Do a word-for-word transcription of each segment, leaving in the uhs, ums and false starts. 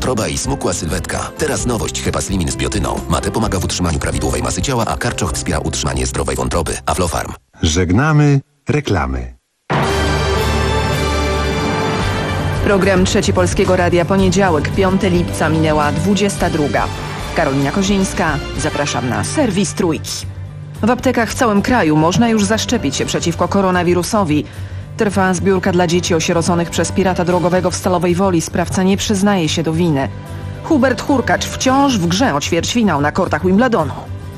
wątroba i smukła sylwetka. Teraz nowość Hepaslimin z biotyną. Mate pomaga w utrzymaniu prawidłowej masy ciała, a karczoch wspiera utrzymanie zdrowej wątroby. Aflofarm. Żegnamy reklamy. Program Trzeci Polskiego Radia, poniedziałek, piątego lipca, minęła dwudziesta druga. Karolina Kozińska, zapraszam na serwis Trójki. W aptekach w całym kraju można już zaszczepić się przeciwko koronawirusowi. Trwa zbiórka dla dzieci osieroconych przez pirata drogowego w Stalowej Woli. Sprawca nie przyznaje się do winy. Hubert Hurkacz wciąż w grze o ćwierćfinał na kortach Wimbledonu.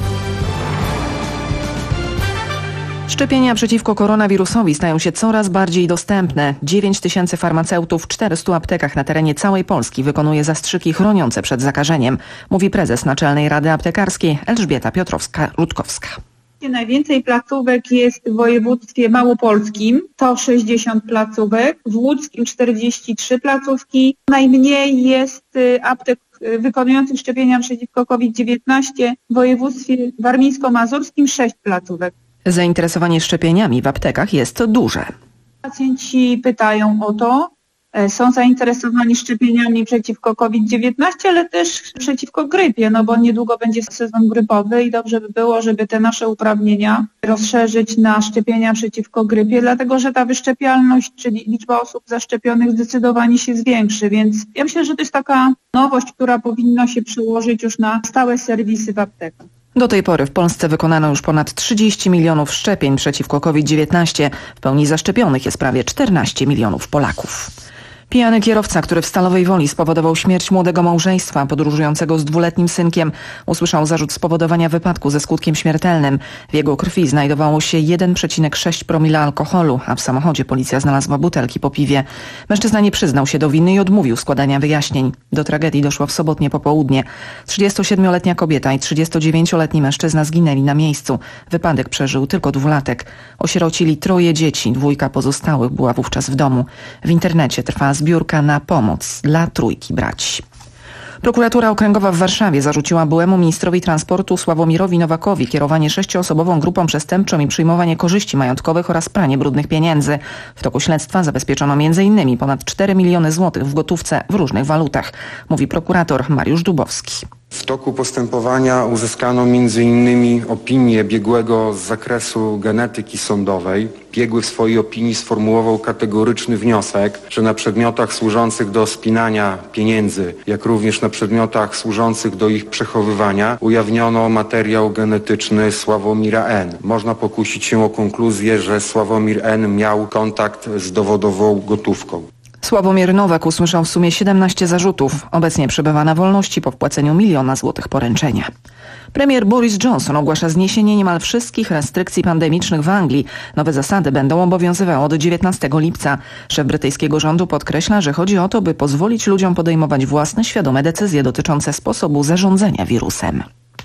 Szczepienia przeciwko koronawirusowi stają się coraz bardziej dostępne. dziewięć tysięcy farmaceutów w czterystu aptekach na terenie całej Polski wykonuje zastrzyki chroniące przed zakażeniem, mówi prezes Naczelnej Rady Aptekarskiej Elżbieta Piotrowska-Rutkowska. Najwięcej placówek jest w województwie małopolskim, to sześćdziesiąt placówek, w łódzkim czterdzieści trzy placówki. Najmniej jest aptek wykonujących szczepienia przeciwko COVID dziewiętnaście w województwie warmińsko-mazurskim sześć placówek. Zainteresowanie szczepieniami w aptekach jest duże. Pacjenci pytają o to, są zainteresowani szczepieniami przeciwko COVID dziewiętnaście, ale też przeciwko grypie, no bo niedługo będzie sezon grypowy i dobrze by było, żeby te nasze uprawnienia rozszerzyć na szczepienia przeciwko grypie, dlatego że ta wyszczepialność, czyli liczba osób zaszczepionych zdecydowanie się zwiększy, więc ja myślę, że to jest taka nowość, która powinna się przełożyć już na stałe serwisy w aptekach. Do tej pory w Polsce wykonano już ponad trzydzieści milionów szczepień przeciwko COVID dziewiętnaście. W pełni zaszczepionych jest prawie czternaście milionów Polaków. Pijany kierowca, który w Stalowej Woli spowodował śmierć młodego małżeństwa podróżującego z dwuletnim synkiem, usłyszał zarzut spowodowania wypadku ze skutkiem śmiertelnym. W jego krwi znajdowało się jeden przecinek sześć promila alkoholu, a w samochodzie policja znalazła butelki po piwie. Mężczyzna nie przyznał się do winy i odmówił składania wyjaśnień. Do tragedii doszło w sobotnie popołudnie. trzydziestosiedmioletnia kobieta i trzydziestodziewięcioletni mężczyzna zginęli na miejscu. Wypadek przeżył tylko dwulatek. Osierocili troje dzieci, dwójka pozostałych była wówczas w domu. W internecie trwa zbiórka na pomoc dla trójki braci. Prokuratura Okręgowa w Warszawie zarzuciła byłemu ministrowi transportu Sławomirowi Nowakowi kierowanie sześcioosobową grupą przestępczą i przyjmowanie korzyści majątkowych oraz pranie brudnych pieniędzy. W toku śledztwa zabezpieczono między innymi ponad cztery miliony złotych w gotówce w różnych walutach, mówi prokurator Mariusz Dubowski. W toku postępowania uzyskano między innymi opinię biegłego z zakresu genetyki sądowej. Biegły w swojej opinii sformułował kategoryczny wniosek, że na przedmiotach służących do spinania pieniędzy, jak również na przedmiotach służących do ich przechowywania ujawniono materiał genetyczny Sławomira N. Można pokusić się o konkluzję, że Sławomir N. miał kontakt z dowodową gotówką. Sławomir Nowak usłyszał w sumie siedemnaście zarzutów. Obecnie przebywa na wolności po wpłaceniu miliona złotych poręczenia. Premier Boris Johnson ogłasza zniesienie niemal wszystkich restrykcji pandemicznych w Anglii. Nowe zasady będą obowiązywały od dziewiętnastego lipca. Szef brytyjskiego rządu podkreśla, że chodzi o to, by pozwolić ludziom podejmować własne, świadome decyzje dotyczące sposobu zarządzania wirusem.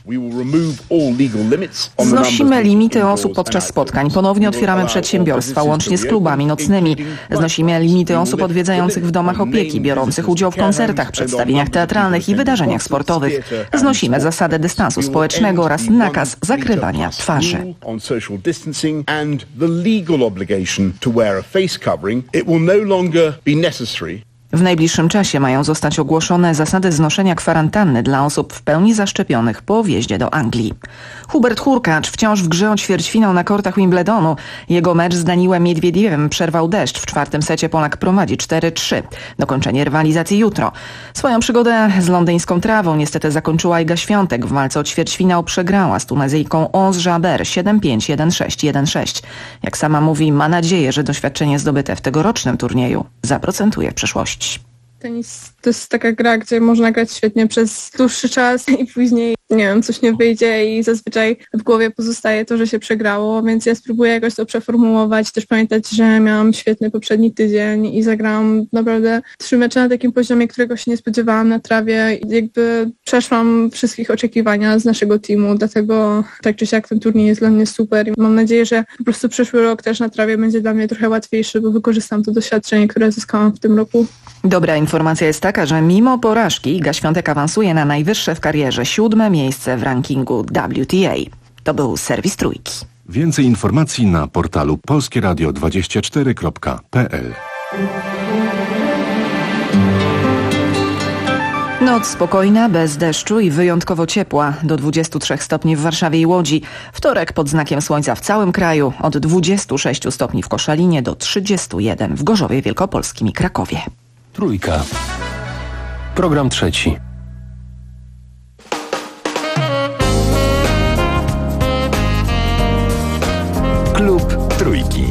Znosimy limity osób podczas spotkań. Ponownie otwieramy przedsiębiorstwa, łącznie z klubami nocnymi. Znosimy limity osób odwiedzających w domach opieki, biorących udział w koncertach, przedstawieniach teatralnych i wydarzeniach sportowych. Znosimy zasadę dystansu społecznego oraz nakaz zakrywania twarzy. W najbliższym czasie mają zostać ogłoszone zasady znoszenia kwarantanny dla osób w pełni zaszczepionych po wjeździe do Anglii. Hubert Hurkacz wciąż w grze o ćwierćfinał na kortach Wimbledonu. Jego mecz z Daniłem Miedwiediewem przerwał deszcz. W czwartym secie Polak prowadzi cztery trzy. Dokończenie rywalizacji jutro. Swoją przygodę z londyńską trawą niestety zakończyła Iga Świątek. W walce o ćwierćfinał przegrała z Tunezyjką Onze Jabeur siedem pięć, jeden sześć, jeden sześć. Jak sama mówi, ma nadzieję, że doświadczenie zdobyte w tegorocznym turnieju zaprocentuje w przyszłości. Tenis to jest taka gra, gdzie można grać świetnie przez dłuższy czas i później, nie wiem, coś nie wyjdzie i zazwyczaj w głowie pozostaje to, że się przegrało, więc ja spróbuję jakoś to przeformułować, też pamiętać, że miałam świetny poprzedni tydzień i zagrałam naprawdę trzy mecze na takim poziomie, którego się nie spodziewałam na trawie. Jakby przeszłam wszystkich oczekiwania z naszego teamu, dlatego tak czy siak ten turniej jest dla mnie super i mam nadzieję, że po prostu przyszły rok też na trawie będzie dla mnie trochę łatwiejszy, bo wykorzystam to doświadczenie, które zyskałam w tym roku. Dobra informacja jest taka, że mimo porażki Iga Świątek awansuje na najwyższe w karierze siódme miejsce w rankingu W T A. To był serwis Trójki. Więcej informacji na portalu polskie radio dwadzieścia cztery kropka p l. Noc spokojna, bez deszczu i wyjątkowo ciepła, do dwudziestu trzech stopni w Warszawie i Łodzi. Wtorek pod znakiem słońca w całym kraju, od dwudziestu sześciu stopni w Koszalinie do trzydziestu jeden w Gorzowie Wielkopolskim i Krakowie. Trójka. Program trzeci. Klub Trójki.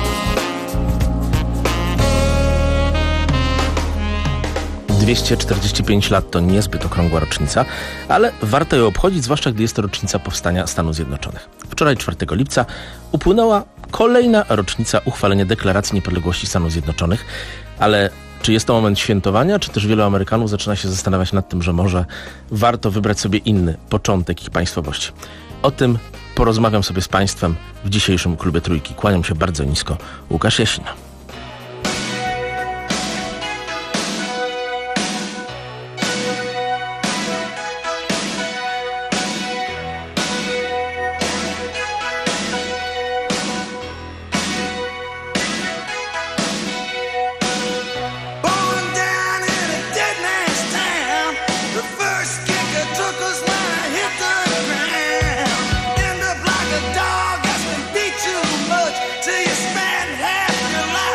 dwieście czterdzieści pięć lat to niezbyt okrągła rocznica, ale warto ją obchodzić, zwłaszcza gdy jest to rocznica powstania Stanów Zjednoczonych. Wczoraj, czwartego lipca, upłynęła kolejna rocznica uchwalenia Deklaracji Niepodległości Stanów Zjednoczonych, ale czy jest to moment świętowania, czy też wielu Amerykanów zaczyna się zastanawiać nad tym, że może warto wybrać sobie inny początek ich państwowości. O tym porozmawiam sobie z Państwem w dzisiejszym Klubie Trójki. Kłaniam się bardzo nisko. Łukasz Jasina. Dog has been beat too much till you spend half your life.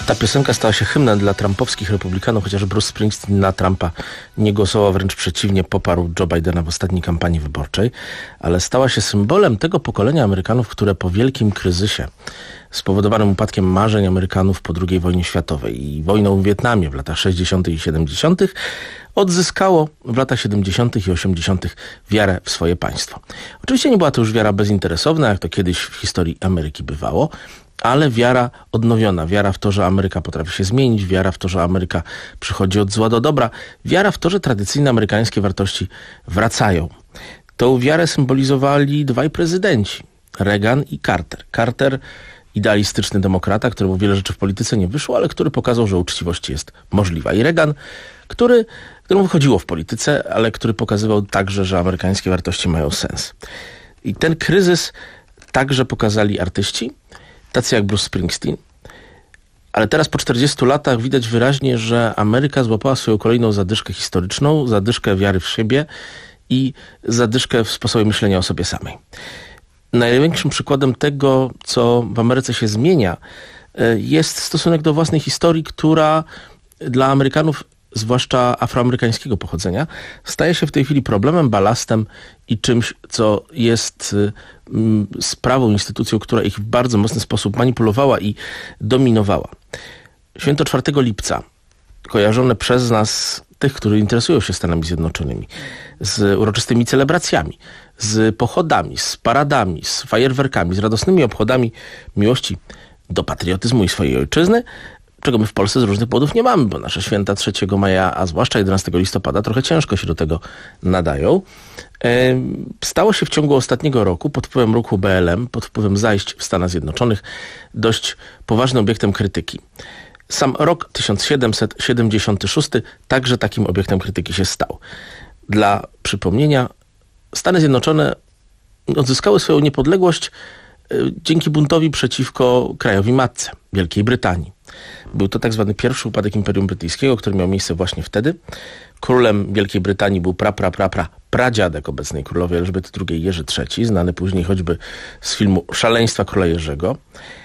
Ta piosenka stała się hymnem dla trumpowskich republikanów, chociaż Bruce Springsteen na Trumpa nie głosował, wręcz przeciwnie, poparł Joe Bidena w ostatniej kampanii wyborczej, ale stała się symbolem tego pokolenia Amerykanów, które po wielkim kryzysie spowodowanym upadkiem marzeń Amerykanów po drugiej wojnie światowej i wojną w Wietnamie w latach sześćdziesiątych i siedemdziesiątych odzyskało w latach siedemdziesiątych i osiemdziesiątych wiarę w swoje państwo. Oczywiście nie była to już wiara bezinteresowna, jak to kiedyś w historii Ameryki bywało, ale wiara odnowiona, wiara w to, że Ameryka potrafi się zmienić, wiara w to, że Ameryka przychodzi od zła do dobra, wiara w to, że tradycyjne amerykańskie wartości wracają. Tą wiarę symbolizowali dwaj prezydenci, Reagan i Carter. Carter, idealistyczny demokrata, któremu wiele rzeczy w polityce nie wyszło, ale który pokazał, że uczciwość jest możliwa. I Reagan, który, któremu wychodziło w polityce, ale który pokazywał także, że amerykańskie wartości mają sens. I ten kryzys także pokazali artyści, tacy jak Bruce Springsteen. Ale teraz po czterdziestu latach widać wyraźnie, że Ameryka złapała swoją kolejną zadyszkę historyczną, zadyszkę wiary w siebie i zadyszkę w sposobie myślenia o sobie samej. Największym przykładem tego, co w Ameryce się zmienia, jest stosunek do własnej historii, która dla Amerykanów, zwłaszcza afroamerykańskiego pochodzenia, staje się w tej chwili problemem, balastem i czymś, co jest sprawą, instytucją, która ich w bardzo mocny sposób manipulowała i dominowała. Święto czwartego lipca, kojarzone przez nas, tych, którzy interesują się Stanami Zjednoczonymi, z uroczystymi celebracjami, z pochodami, z paradami, z fajerwerkami, z radosnymi obchodami miłości do patriotyzmu i swojej ojczyzny, czego my w Polsce z różnych powodów nie mamy, bo nasze święta trzeciego maja, a zwłaszcza jedenastego listopada, trochę ciężko się do tego nadają. Stało się w ciągu ostatniego roku pod wpływem ruchu B L M, pod wpływem zajść w Stanach Zjednoczonych, dość poważnym obiektem krytyki. Sam rok tysiąc siedemset siedemdziesiąty szósty także takim obiektem krytyki się stał. Dla przypomnienia, Stany Zjednoczone odzyskały swoją niepodległość dzięki buntowi przeciwko krajowi matce, Wielkiej Brytanii. Był to tak zwany pierwszy upadek Imperium Brytyjskiego, który miał miejsce właśnie wtedy. Królem Wielkiej Brytanii był pra, pra, pra, pra, pradziadek obecnej królowej Elżbiety drugiej, Jerzy trzeci, znany później choćby z filmu Szaleństwa króla Jerzego,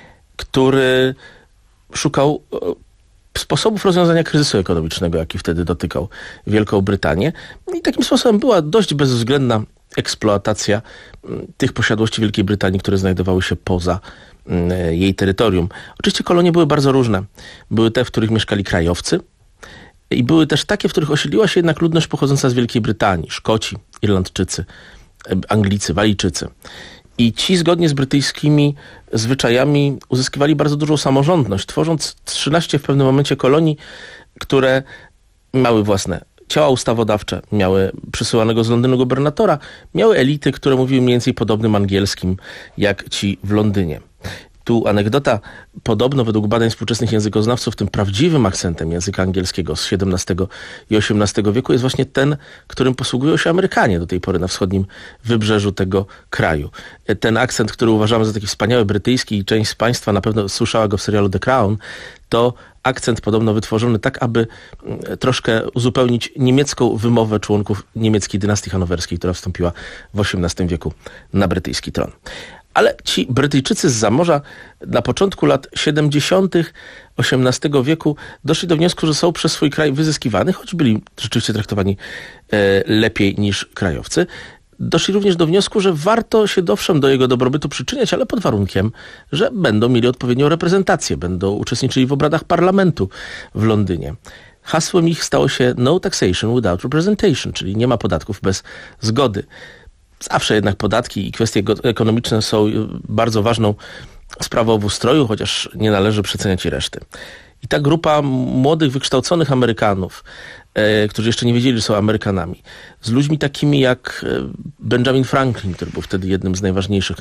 który szukał sposobów rozwiązania kryzysu ekonomicznego, jaki wtedy dotykał Wielką Brytanię. I takim sposobem była dość bezwzględna eksploatacja tych posiadłości Wielkiej Brytanii, które znajdowały się poza jej terytorium. Oczywiście kolonie były bardzo różne. Były te, w których mieszkali krajowcy i były też takie, w których osiedliła się jednak ludność pochodząca z Wielkiej Brytanii. Szkoci, Irlandczycy, Anglicy, Walijczycy. I ci zgodnie z brytyjskimi zwyczajami uzyskiwali bardzo dużą samorządność, tworząc trzynaście w pewnym momencie kolonii, które miały własne ciała ustawodawcze, miały przysyłanego z Londynu gubernatora, miały elity, które mówiły mniej więcej podobnym angielskim jak ci w Londynie. Tu anegdota, podobno według badań współczesnych językoznawców tym prawdziwym akcentem języka angielskiego z siedemnastego i osiemnastego wieku jest właśnie ten, którym posługują się Amerykanie do tej pory na wschodnim wybrzeżu tego kraju. Ten akcent, który uważamy za taki wspaniały brytyjski i część z Państwa na pewno słyszała go w serialu The Crown, to akcent podobno wytworzony tak, aby troszkę uzupełnić niemiecką wymowę członków niemieckiej dynastii hanowerskiej, która wstąpiła w osiemnastym wieku na brytyjski tron. Ale ci Brytyjczycy zza morza na początku lat siedemdziesiątych osiemnastego wieku doszli do wniosku, że są przez swój kraj wyzyskiwani, choć byli rzeczywiście traktowani e, lepiej niż krajowcy. Doszli również do wniosku, że warto się owszem do jego dobrobytu przyczyniać, ale pod warunkiem, że będą mieli odpowiednią reprezentację, będą uczestniczyli w obradach parlamentu w Londynie. Hasłem ich stało się no taxation without representation, czyli nie ma podatków bez zgody. Zawsze jednak podatki i kwestie ekonomiczne są bardzo ważną sprawą w ustroju, chociaż nie należy przeceniać i reszty. I ta grupa młodych, wykształconych Amerykanów, e, którzy jeszcze nie wiedzieli, że są Amerykanami, z ludźmi takimi jak Benjamin Franklin, który był wtedy jednym z najważniejszych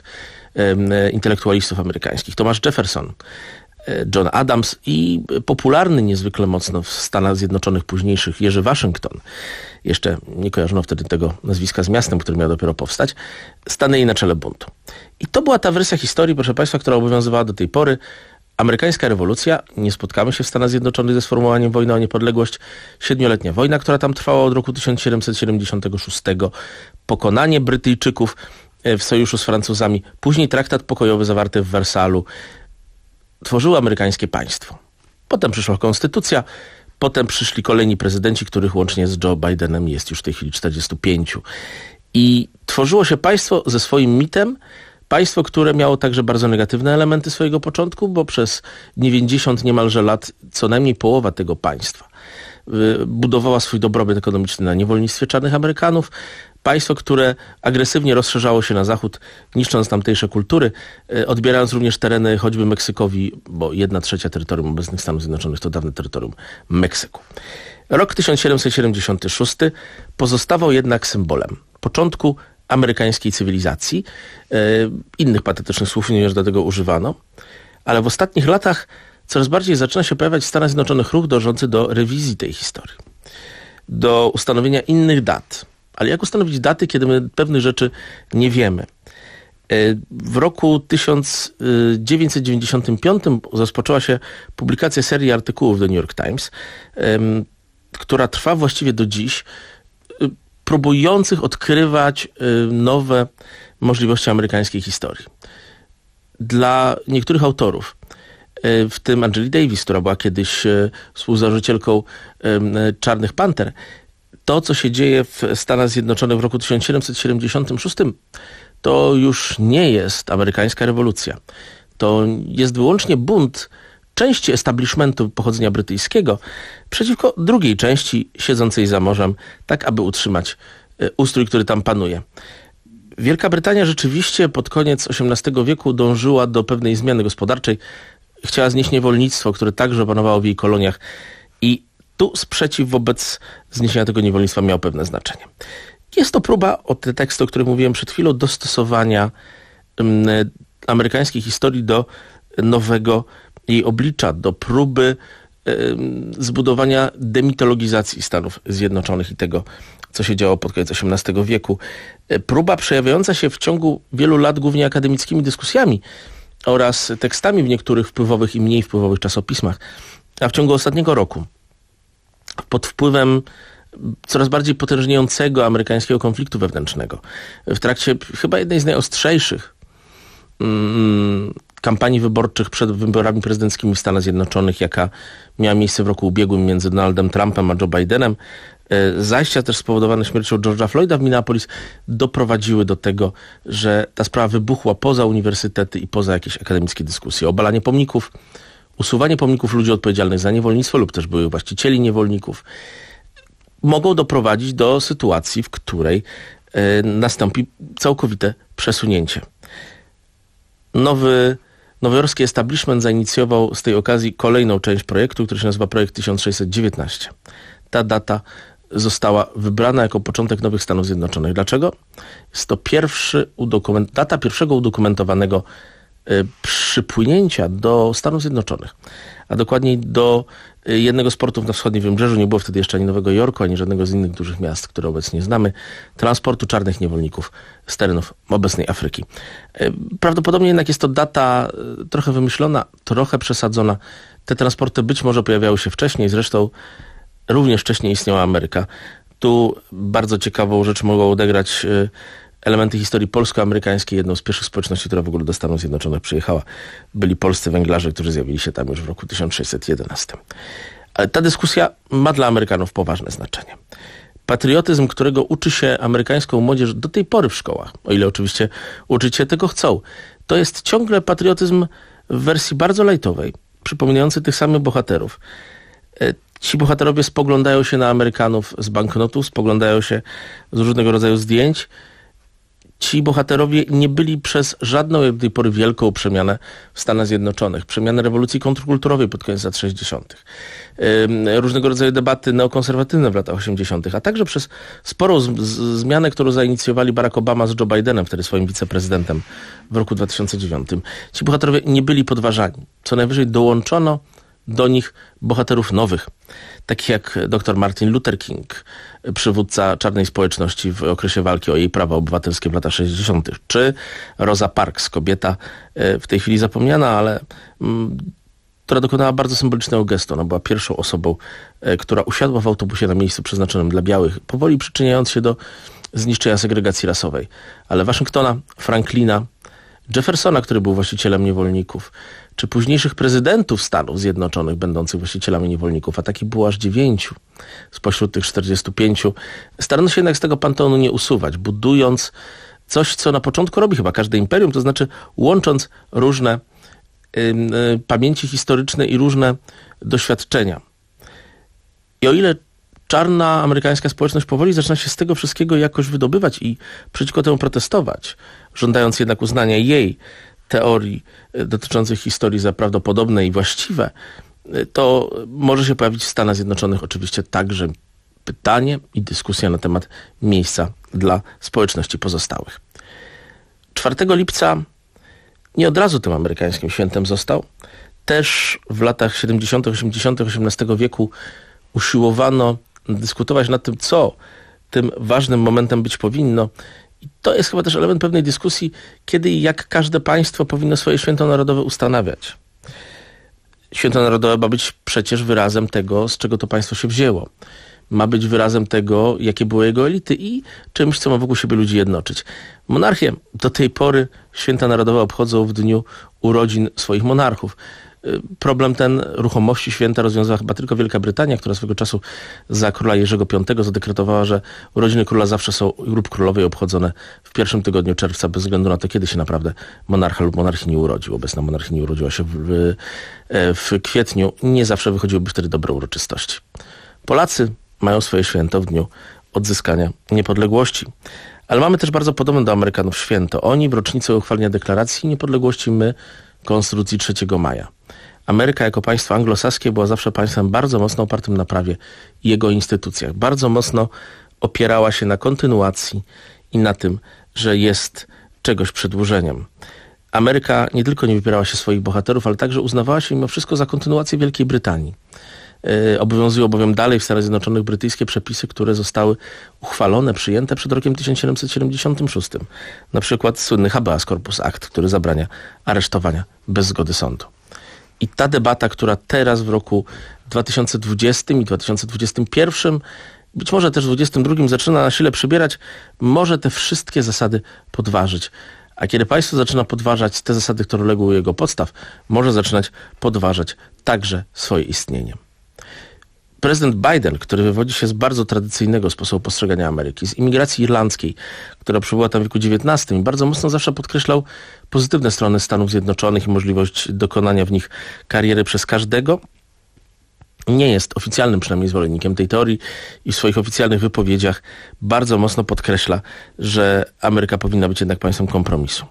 e, intelektualistów amerykańskich, Thomas Jefferson, e, John Adams i popularny niezwykle mocno w Stanach Zjednoczonych późniejszych Jerzy Waszyngton. Jeszcze nie kojarzono wtedy tego nazwiska z miastem, który miał dopiero powstać, stanęli na czele buntu. I to była ta wersja historii, proszę Państwa, która obowiązywała do tej pory. Amerykańska rewolucja, nie spotkamy się w Stanach Zjednoczonych ze sformułowaniem wojna o niepodległość, siedmioletnia wojna, która tam trwała od roku tysiąc siedemset siedemdziesiątego szóstego, pokonanie Brytyjczyków w sojuszu z Francuzami, później traktat pokojowy zawarty w Wersalu, tworzyły amerykańskie państwo. Potem przyszła konstytucja, potem przyszli kolejni prezydenci, których łącznie z Joe Bidenem jest już w tej chwili czterdziestu pięciu. I tworzyło się państwo ze swoim mitem, państwo, które miało także bardzo negatywne elementy swojego początku, bo przez dziewięćdziesiąt niemalże lat co najmniej połowa tego państwa budowała swój dobrobyt ekonomiczny na niewolnictwie czarnych Amerykanów. Państwo, które agresywnie rozszerzało się na zachód, niszcząc tamtejsze kultury, odbierając również tereny choćby Meksykowi, bo jedna trzecia terytorium obecnych Stanów Zjednoczonych to dawne terytorium Meksyku. Rok tysiąc siedemset siedemdziesiąty szósty pozostawał jednak symbolem początku amerykańskiej cywilizacji. Innych patetycznych słów również do tego używano, ale w ostatnich latach coraz bardziej zaczyna się pojawiać w Stanach Zjednoczonych ruch dążący do rewizji tej historii, do ustanowienia innych dat. Ale jak ustanowić daty, kiedy my pewnych rzeczy nie wiemy? W roku tysiąc dziewięćset dziewięćdziesiątym piątym rozpoczęła się publikacja serii artykułów do New York Times, która trwa właściwie do dziś, próbujących odkrywać nowe możliwości amerykańskiej historii. Dla niektórych autorów, w tym Angeli Davis, która była kiedyś współzałożycielką Czarnych Panter, to, co się dzieje w Stanach Zjednoczonych w roku tysiąc siedemset siedemdziesiątym szóstym, to już nie jest amerykańska rewolucja. To jest wyłącznie bunt części establishmentu pochodzenia brytyjskiego przeciwko drugiej części siedzącej za morzem, tak aby utrzymać ustrój, który tam panuje. Wielka Brytania rzeczywiście pod koniec osiemnastego wieku dążyła do pewnej zmiany gospodarczej. Chciała znieść niewolnictwo, które także panowało w jej koloniach, i tu sprzeciw wobec zniesienia tego niewolnictwa miał pewne znaczenie. Jest to próba, o te teksty, o których mówiłem przed chwilą, dostosowania um, amerykańskiej historii do nowego jej oblicza, do próby um, zbudowania demitologizacji Stanów Zjednoczonych i tego, co się działo pod koniec osiemnastego wieku. Próba przejawiająca się w ciągu wielu lat głównie akademickimi dyskusjami oraz tekstami w niektórych wpływowych i mniej wpływowych czasopismach, a w ciągu ostatniego roku pod wpływem coraz bardziej potężniejącego amerykańskiego konfliktu wewnętrznego, w trakcie chyba jednej z najostrzejszych mm, kampanii wyborczych przed wyborami prezydenckimi w Stanach Zjednoczonych, jaka miała miejsce w roku ubiegłym między Donaldem Trumpem a Joe Bidenem, zajścia też spowodowane śmiercią George'a Floyda w Minneapolis doprowadziły do tego, że ta sprawa wybuchła poza uniwersytety i poza jakieś akademickie dyskusje. Obalanie pomników, usuwanie pomników ludzi odpowiedzialnych za niewolnictwo lub też byłych właścicieli niewolników mogą doprowadzić do sytuacji, w której y, nastąpi całkowite przesunięcie. Nowy nowojorski establishment zainicjował z tej okazji kolejną część projektu, który się nazywa Projekt tysiąc sześćset dziewiętnaście. Ta data została wybrana jako początek nowych Stanów Zjednoczonych. Dlaczego? Jest to pierwszy udokument, data pierwszego udokumentowanego y, przypłynięcia do Stanów Zjednoczonych, a dokładniej do y, jednego z portów na wschodnim wybrzeżu. Nie było wtedy jeszcze ani Nowego Jorku, ani żadnego z innych dużych miast, które obecnie znamy, transportu czarnych niewolników z terenów obecnej Afryki. Y, prawdopodobnie jednak jest to data y, trochę wymyślona, trochę przesadzona. Te transporty być może pojawiały się wcześniej, zresztą również wcześniej istniała Ameryka. Tu bardzo ciekawą rzecz mogą odegrać elementy historii polsko-amerykańskiej. Jedną z pierwszych społeczności, która w ogóle do Stanów Zjednoczonych przyjechała, byli polscy węglarze, którzy zjawili się tam już w roku tysiąc sześćset jedenastym. Ale ta dyskusja ma dla Amerykanów poważne znaczenie. Patriotyzm, którego uczy się amerykańską młodzież do tej pory w szkołach, o ile oczywiście uczyć się tego chcą, to jest ciągle patriotyzm w wersji bardzo lajtowej, przypominający tych samych bohaterów. Ci bohaterowie spoglądają się na Amerykanów z banknotów, spoglądają się z różnego rodzaju zdjęć. Ci bohaterowie nie byli przez żadną jak do tej pory wielką przemianę w Stanach Zjednoczonych. Przemianę rewolucji kontrkulturowej pod koniec lat sześćdziesiątych. Różnego rodzaju debaty neokonserwatywne w latach osiemdziesiątych, a także przez sporą z- z- zmianę, którą zainicjowali Barack Obama z Joe Bidenem, wtedy swoim wiceprezydentem w roku dwa tysiące dziewiątym. Ci bohaterowie nie byli podważani. Co najwyżej dołączono do nich bohaterów nowych, takich jak dr Martin Luther King, przywódca czarnej społeczności w okresie walki o jej prawa obywatelskie w latach sześćdziesiątych, czy Rosa Parks, kobieta w tej chwili zapomniana, ale mm, która dokonała bardzo symbolicznego gestu. Ona była pierwszą osobą, która usiadła w autobusie na miejscu przeznaczonym dla białych, powoli przyczyniając się do zniszczenia segregacji rasowej. Ale Waszyngtona, Franklina, Jeffersona, który był właścicielem niewolników, czy późniejszych prezydentów Stanów Zjednoczonych będących właścicielami niewolników, a takich było aż dziewięciu spośród tych czterdziestu pięciu, starano się jednak z tego panteonu nie usuwać, budując coś, co na początku robi chyba każde imperium, to znaczy łącząc różne y, y, pamięci historyczne i różne doświadczenia. I o ile czarna amerykańska społeczność powoli zaczyna się z tego wszystkiego jakoś wydobywać i przeciwko temu protestować, żądając jednak uznania jej teorii dotyczących historii za prawdopodobne i właściwe, to może się pojawić w Stanach Zjednoczonych oczywiście także pytanie i dyskusja na temat miejsca dla społeczności pozostałych. czwartego lipca nie od razu tym amerykańskim świętem został. Też w latach siedemdziesiątych, osiemdziesiątych osiemnastego wieku usiłowano dyskutować nad tym, co tym ważnym momentem być powinno. I to jest chyba też element pewnej dyskusji, kiedy i jak każde państwo powinno swoje święto narodowe ustanawiać. Święto narodowe ma być przecież wyrazem tego, z czego to państwo się wzięło. Ma być wyrazem tego, jakie były jego elity i czymś, co ma wokół siebie ludzi jednoczyć. Monarchie do tej pory święta narodowe obchodzą w dniu urodzin swoich monarchów. Problem ten ruchomości święta rozwiązała chyba tylko Wielka Brytania, która swego czasu za króla Jerzego Piątego zadekretowała, że urodziny króla zawsze są lub królowej obchodzone w pierwszym tygodniu czerwca, bez względu na to, kiedy się naprawdę monarcha lub monarchini urodził. Obecna monarchini urodziła się w, w kwietniu. Nie zawsze wychodziłyby wtedy dobre uroczystości. Polacy mają swoje święto w dniu odzyskania niepodległości. Ale mamy też bardzo podobne do Amerykanów święto. Oni w rocznicę uchwalenia deklaracji niepodległości, my Konstytucji trzeciego maja. Ameryka jako państwo anglosaskie była zawsze państwem bardzo mocno opartym na prawie i jego instytucjach. Bardzo mocno opierała się na kontynuacji i na tym, że jest czegoś przedłużeniem. Ameryka nie tylko nie wypierała się swoich bohaterów, ale także uznawała się mimo wszystko za kontynuację Wielkiej Brytanii. Yy, obowiązują bowiem dalej w Stanach Zjednoczonych brytyjskie przepisy, które zostały uchwalone, przyjęte przed rokiem tysiąc siedemset siedemdziesiątym szóstym. Na przykład słynny Habeas Corpus Act, który zabrania aresztowania bez zgody sądu. I ta debata, która teraz w roku dwa tysiące dwudziestym i dwa tysiące dwudziestym pierwszym, być może też dwudziestym drugim zaczyna na sile przybierać, może te wszystkie zasady podważyć. A kiedy państwo zaczyna podważać te zasady, które legły u jego podstaw, może zaczynać podważać także swoje istnienie. Prezydent Biden, który wywodzi się z bardzo tradycyjnego sposobu postrzegania Ameryki, z imigracji irlandzkiej, która przybyła tam w wieku dziewiętnastym i bardzo mocno zawsze podkreślał pozytywne strony Stanów Zjednoczonych i możliwość dokonania w nich kariery przez każdego, nie jest oficjalnym przynajmniej zwolennikiem tej teorii i w swoich oficjalnych wypowiedziach bardzo mocno podkreśla, że Ameryka powinna być jednak państwem kompromisu.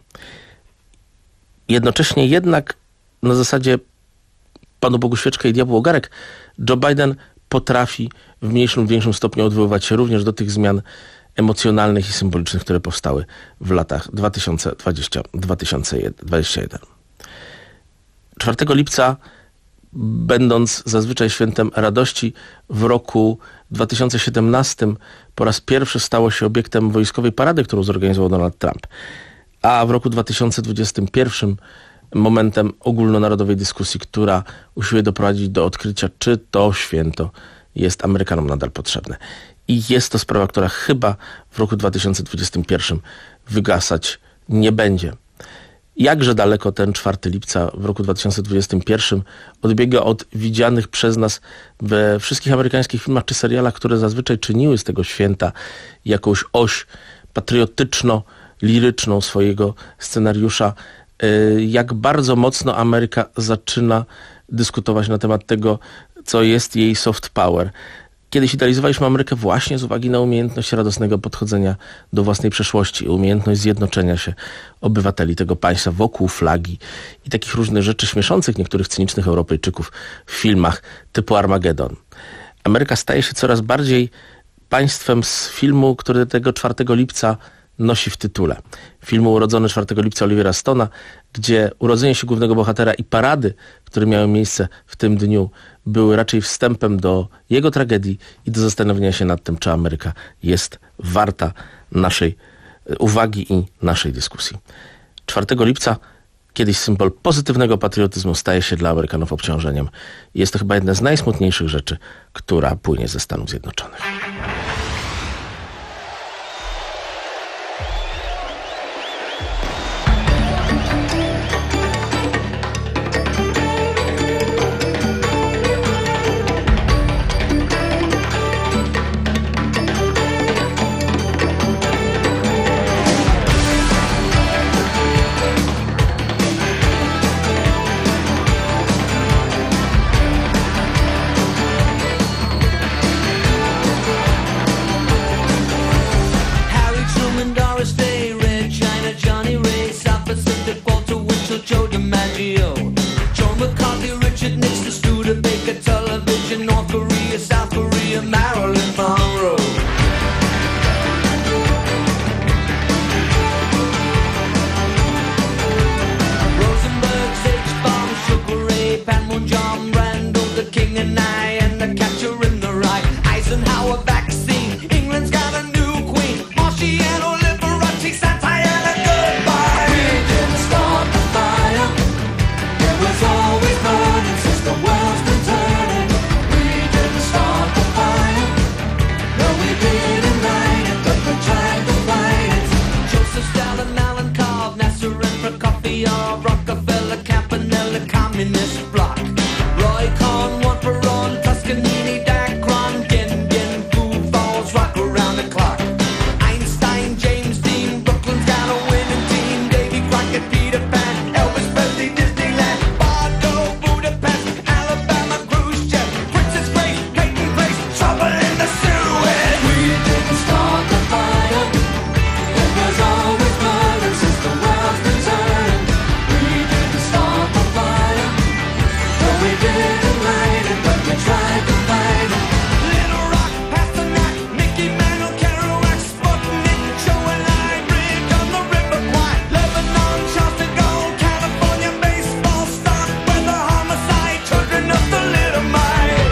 Jednocześnie jednak na zasadzie Panu Bogu świeczkę i diabłu ogarek, Joe Biden potrafi w mniejszym lub większym stopniu odwoływać się również do tych zmian emocjonalnych i symbolicznych, które powstały w latach dwa tysiące dwudziestym do dwa tysiące dwudziestego pierwszego. czwartego lipca, będąc zazwyczaj świętem radości, w roku dwa tysiące siedemnastym po raz pierwszy stało się obiektem wojskowej parady, którą zorganizował Donald Trump. A w roku dwa tysiące dwudziestym pierwszym momentem ogólnonarodowej dyskusji, która usiłuje doprowadzić do odkrycia, czy to święto jest Amerykanom nadal potrzebne. I jest to sprawa, która chyba w roku dwa tysiące dwudziestym pierwszym wygasać nie będzie. Jakże daleko ten czwartego lipca w roku dwa tysiące dwudziestym pierwszym odbiega od widzianych przez nas we wszystkich amerykańskich filmach czy serialach, które zazwyczaj czyniły z tego święta jakąś oś patriotyczno-liryczną swojego scenariusza, jak bardzo mocno Ameryka zaczyna dyskutować na temat tego, co jest jej soft power. Kiedyś idealizowaliśmy Amerykę właśnie z uwagi na umiejętność radosnego podchodzenia do własnej przeszłości, umiejętność zjednoczenia się obywateli tego państwa wokół flagi i takich różnych rzeczy śmieszących niektórych cynicznych Europejczyków w filmach typu Armageddon. Ameryka staje się coraz bardziej państwem z filmu, który tego czwartego lipca nosi w tytule. Filmu Urodzony czwartego lipca Olivera Stone'a, gdzie urodzenie się głównego bohatera i parady, które miały miejsce w tym dniu, były raczej wstępem do jego tragedii i do zastanowienia się nad tym, czy Ameryka jest warta naszej uwagi i naszej dyskusji. czwartego lipca, kiedyś symbol pozytywnego patriotyzmu, staje się dla Amerykanów obciążeniem. Jest to chyba jedna z najsmutniejszych rzeczy, która płynie ze Stanów Zjednoczonych. Staten Island, Carve, Nasser and Prokofiev, Rockefeller, Campanella, Communist Bloc. Roy Cohn, one for all, Toscanini, Dacron, Gin, Gin, Foo Falls, rock around the clock. Einstein, James Dean, Brooklyn's got a winning team. Davy Crockett, Peter Pan, Elvis Presley, Disneyland, Bardo, Budapest, Alabama, Khrushchev, Princess Grace, Peyton Place, trouble in the Suez. We didn't start the fire. It was always burning since the world's been turning. We didn't start the fire. No, we didn't light it, but we tried to fight it. Little Rock, Pasternak, Mickey Mantle, Kerouac, Sputnik, Show and I, Bridge on the River Kwai, Lebanon, Charleston Gold, California baseball start, weather homicide, children of the little mite.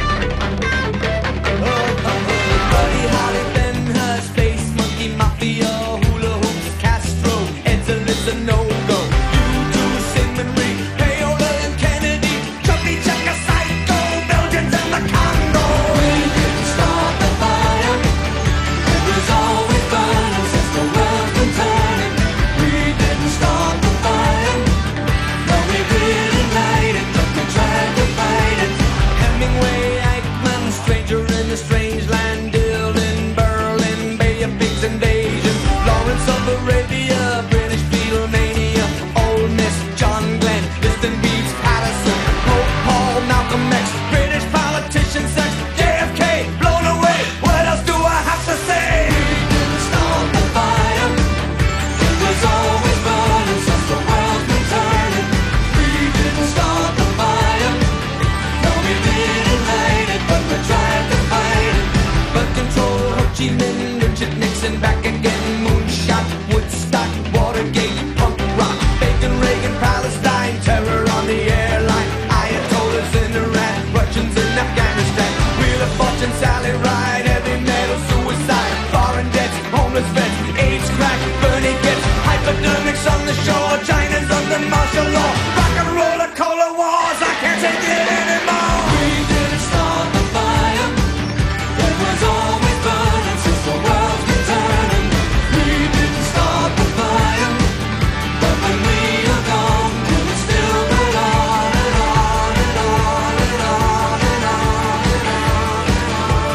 Oh, oh, oh. Buddy Holly, Ben Hur, Space Monkey, Mafia, Hula Hoops, Castro, Edsel is a no-go. You do Sigmund Freud, Paola and Kennedy, Chubby Checker, Psycho, Belgians and the Congo. We didn't start the fire. It was always burning since the world's been turning. We didn't start the fire. No, we didn't light it, but we tried to fight it. Hemingway, Eichmann, Stranger in the Strange Land, Dylan, Berlin, Bay of Pigs invasion, Lawrence of Arabia, British Beatlemania, Ole Miss, John Glenn, Liston Beats, Patterson, Pope Paul, Malcolm X, British politician sex, J F K, blown away. What else do I have to say? We didn't start the fire. It was always burning since the world's been turning. We didn't start the fire. No, we didn't light it, but we tried to fight it. But control, Ho Chi Minh, Richard Nixon, back again, moonshot, Woodstock, Watergate, punk rock, Bacon, Reagan, Palestine, terror on the airline, Ayatollahs in Iran, Russians in Afghanistan, Wheel of Fortune, Sally Ride, heavy metal, suicide, foreign debts, homeless vets, AIDS, crack, Bernie gets, hypodermics on the shore, China's under martial law, rock and roll, cola wars, I can't take it anymore. We didn't start the fire. It was always burning since the world's been turning. We didn't start the fire, but when we are gone, it will still burn on and on and on and on and on and on and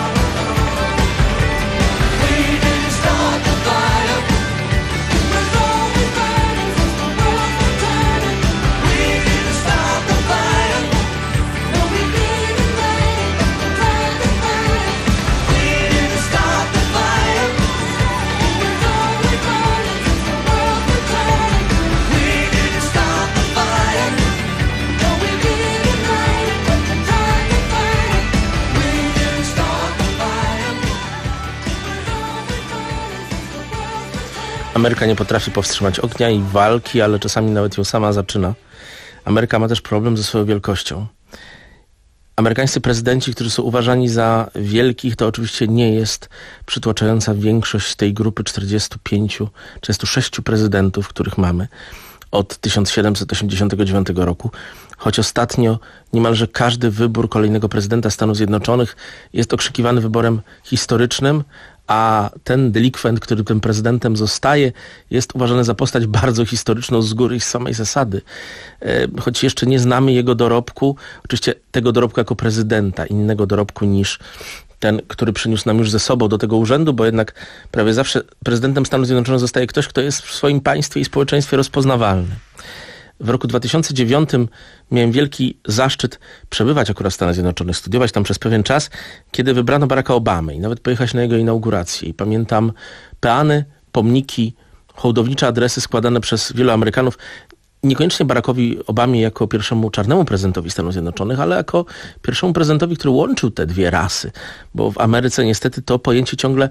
on. We didn't start the fire. It was always burning since the world's been turning. We didn't start the fire. No, we didn't light it, but we tried to fight it. We didn't start the fire. It was always burning since the world's been turning. We didn't start the fire. No, we didn't light it, but we tried to fight it. We didn't start the fire. It was always burning since the world's been turning. Ameryka nie potrafi powstrzymać ognia i walki, ale czasami nawet ją sama zaczyna. Ameryka ma też problem ze swoją wielkością. Amerykańscy prezydenci, którzy są uważani za wielkich, to oczywiście nie jest przytłaczająca większość tej grupy czterdziestu pięciu, trzydziestu sześciu prezydentów, których mamy od tysiąc siedemset osiemdziesiątego dziewiątego roku. Choć ostatnio niemalże każdy wybór kolejnego prezydenta Stanów Zjednoczonych jest okrzykiwany wyborem historycznym, a ten delikwent, który tym prezydentem zostaje, jest uważany za postać bardzo historyczną z góry i z samej zasady. Choć jeszcze nie znamy jego dorobku, oczywiście tego dorobku jako prezydenta, innego dorobku niż ten, który przyniósł nam już ze sobą do tego urzędu, bo jednak prawie zawsze prezydentem Stanów Zjednoczonych zostaje ktoś, kto jest w swoim państwie i społeczeństwie rozpoznawalny. W roku dwa tysiące dziewiątym miałem wielki zaszczyt przebywać akurat w Stanach Zjednoczonych, studiować tam przez pewien czas, kiedy wybrano Baracka Obamy i nawet pojechać na jego inaugurację. I pamiętam peany, pomniki, hołdownicze adresy składane przez wielu Amerykanów, niekoniecznie Barackowi Obamie jako pierwszemu czarnemu prezydentowi Stanów Zjednoczonych, ale jako pierwszemu prezydentowi, który łączył te dwie rasy, bo w Ameryce niestety to pojęcie ciągle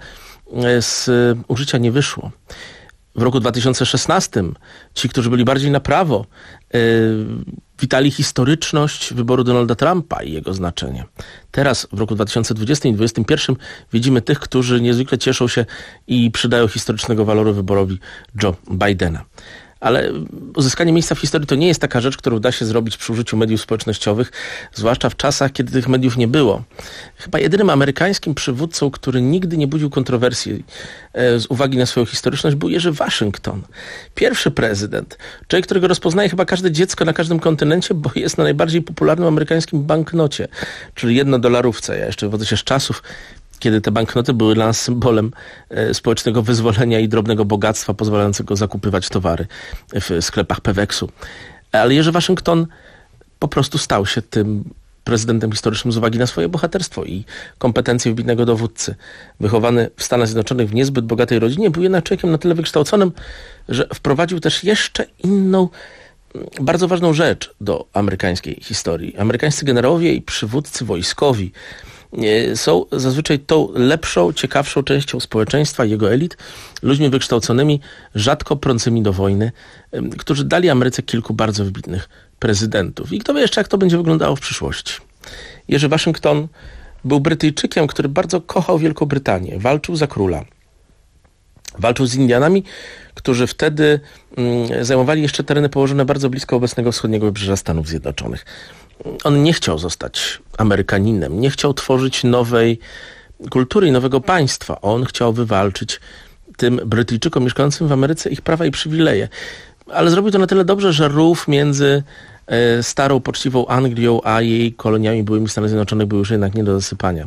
z użycia nie wyszło. W roku dwa tysiące szesnastym ci, którzy byli bardziej na prawo, yy, witali historyczność wyboru Donalda Trumpa i jego znaczenie. Teraz w roku dwa tysiące dwudziestym i dwa tysiące dwudziestym pierwszym widzimy tych, którzy niezwykle cieszą się i przydają historycznego waloru wyborowi Joe Bidena. Ale uzyskanie miejsca w historii to nie jest taka rzecz, którą da się zrobić przy użyciu mediów społecznościowych, zwłaszcza w czasach, kiedy tych mediów nie było. Chyba jedynym amerykańskim przywódcą, który nigdy nie budził kontrowersji z uwagi na swoją historyczność, był Jerzy Waszyngton. Pierwszy prezydent, człowiek, którego rozpoznaje chyba każde dziecko na każdym kontynencie, bo jest na najbardziej popularnym amerykańskim banknocie, czyli jednodolarówce. Ja jeszcze wywodzę się z czasów, kiedy te banknoty były dla nas symbolem e, społecznego wyzwolenia i drobnego bogactwa pozwalającego zakupywać towary w sklepach Peweksu. Ale Jerzy Waszyngton po prostu stał się tym prezydentem historycznym z uwagi na swoje bohaterstwo i kompetencje wybitnego dowódcy. Wychowany w Stanach Zjednoczonych w niezbyt bogatej rodzinie, był jednak człowiekiem na tyle wykształconym, że wprowadził też jeszcze inną, bardzo ważną rzecz do amerykańskiej historii. Amerykańscy generałowie i przywódcy wojskowi są zazwyczaj tą lepszą, ciekawszą częścią społeczeństwa, jego elit, ludźmi wykształconymi, rzadko prącymi do wojny, którzy dali Ameryce kilku bardzo wybitnych prezydentów. I kto wie jeszcze, jak to będzie wyglądało w przyszłości. Jerzy Waszyngton był Brytyjczykiem, który bardzo kochał Wielką Brytanię. Walczył za króla. Walczył z Indianami, którzy wtedy mm, zajmowali jeszcze tereny położone bardzo blisko obecnego wschodniego wybrzeża Stanów Zjednoczonych. On nie chciał zostać Amerykaninem, nie chciał tworzyć nowej kultury i nowego państwa. On chciał wywalczyć tym Brytyjczykom mieszkającym w Ameryce ich prawa i przywileje. Ale zrobił to na tyle dobrze, że rów między e, starą, poczciwą Anglią, a jej koloniami byłymi Stanów Zjednoczonych był już jednak nie do zasypania.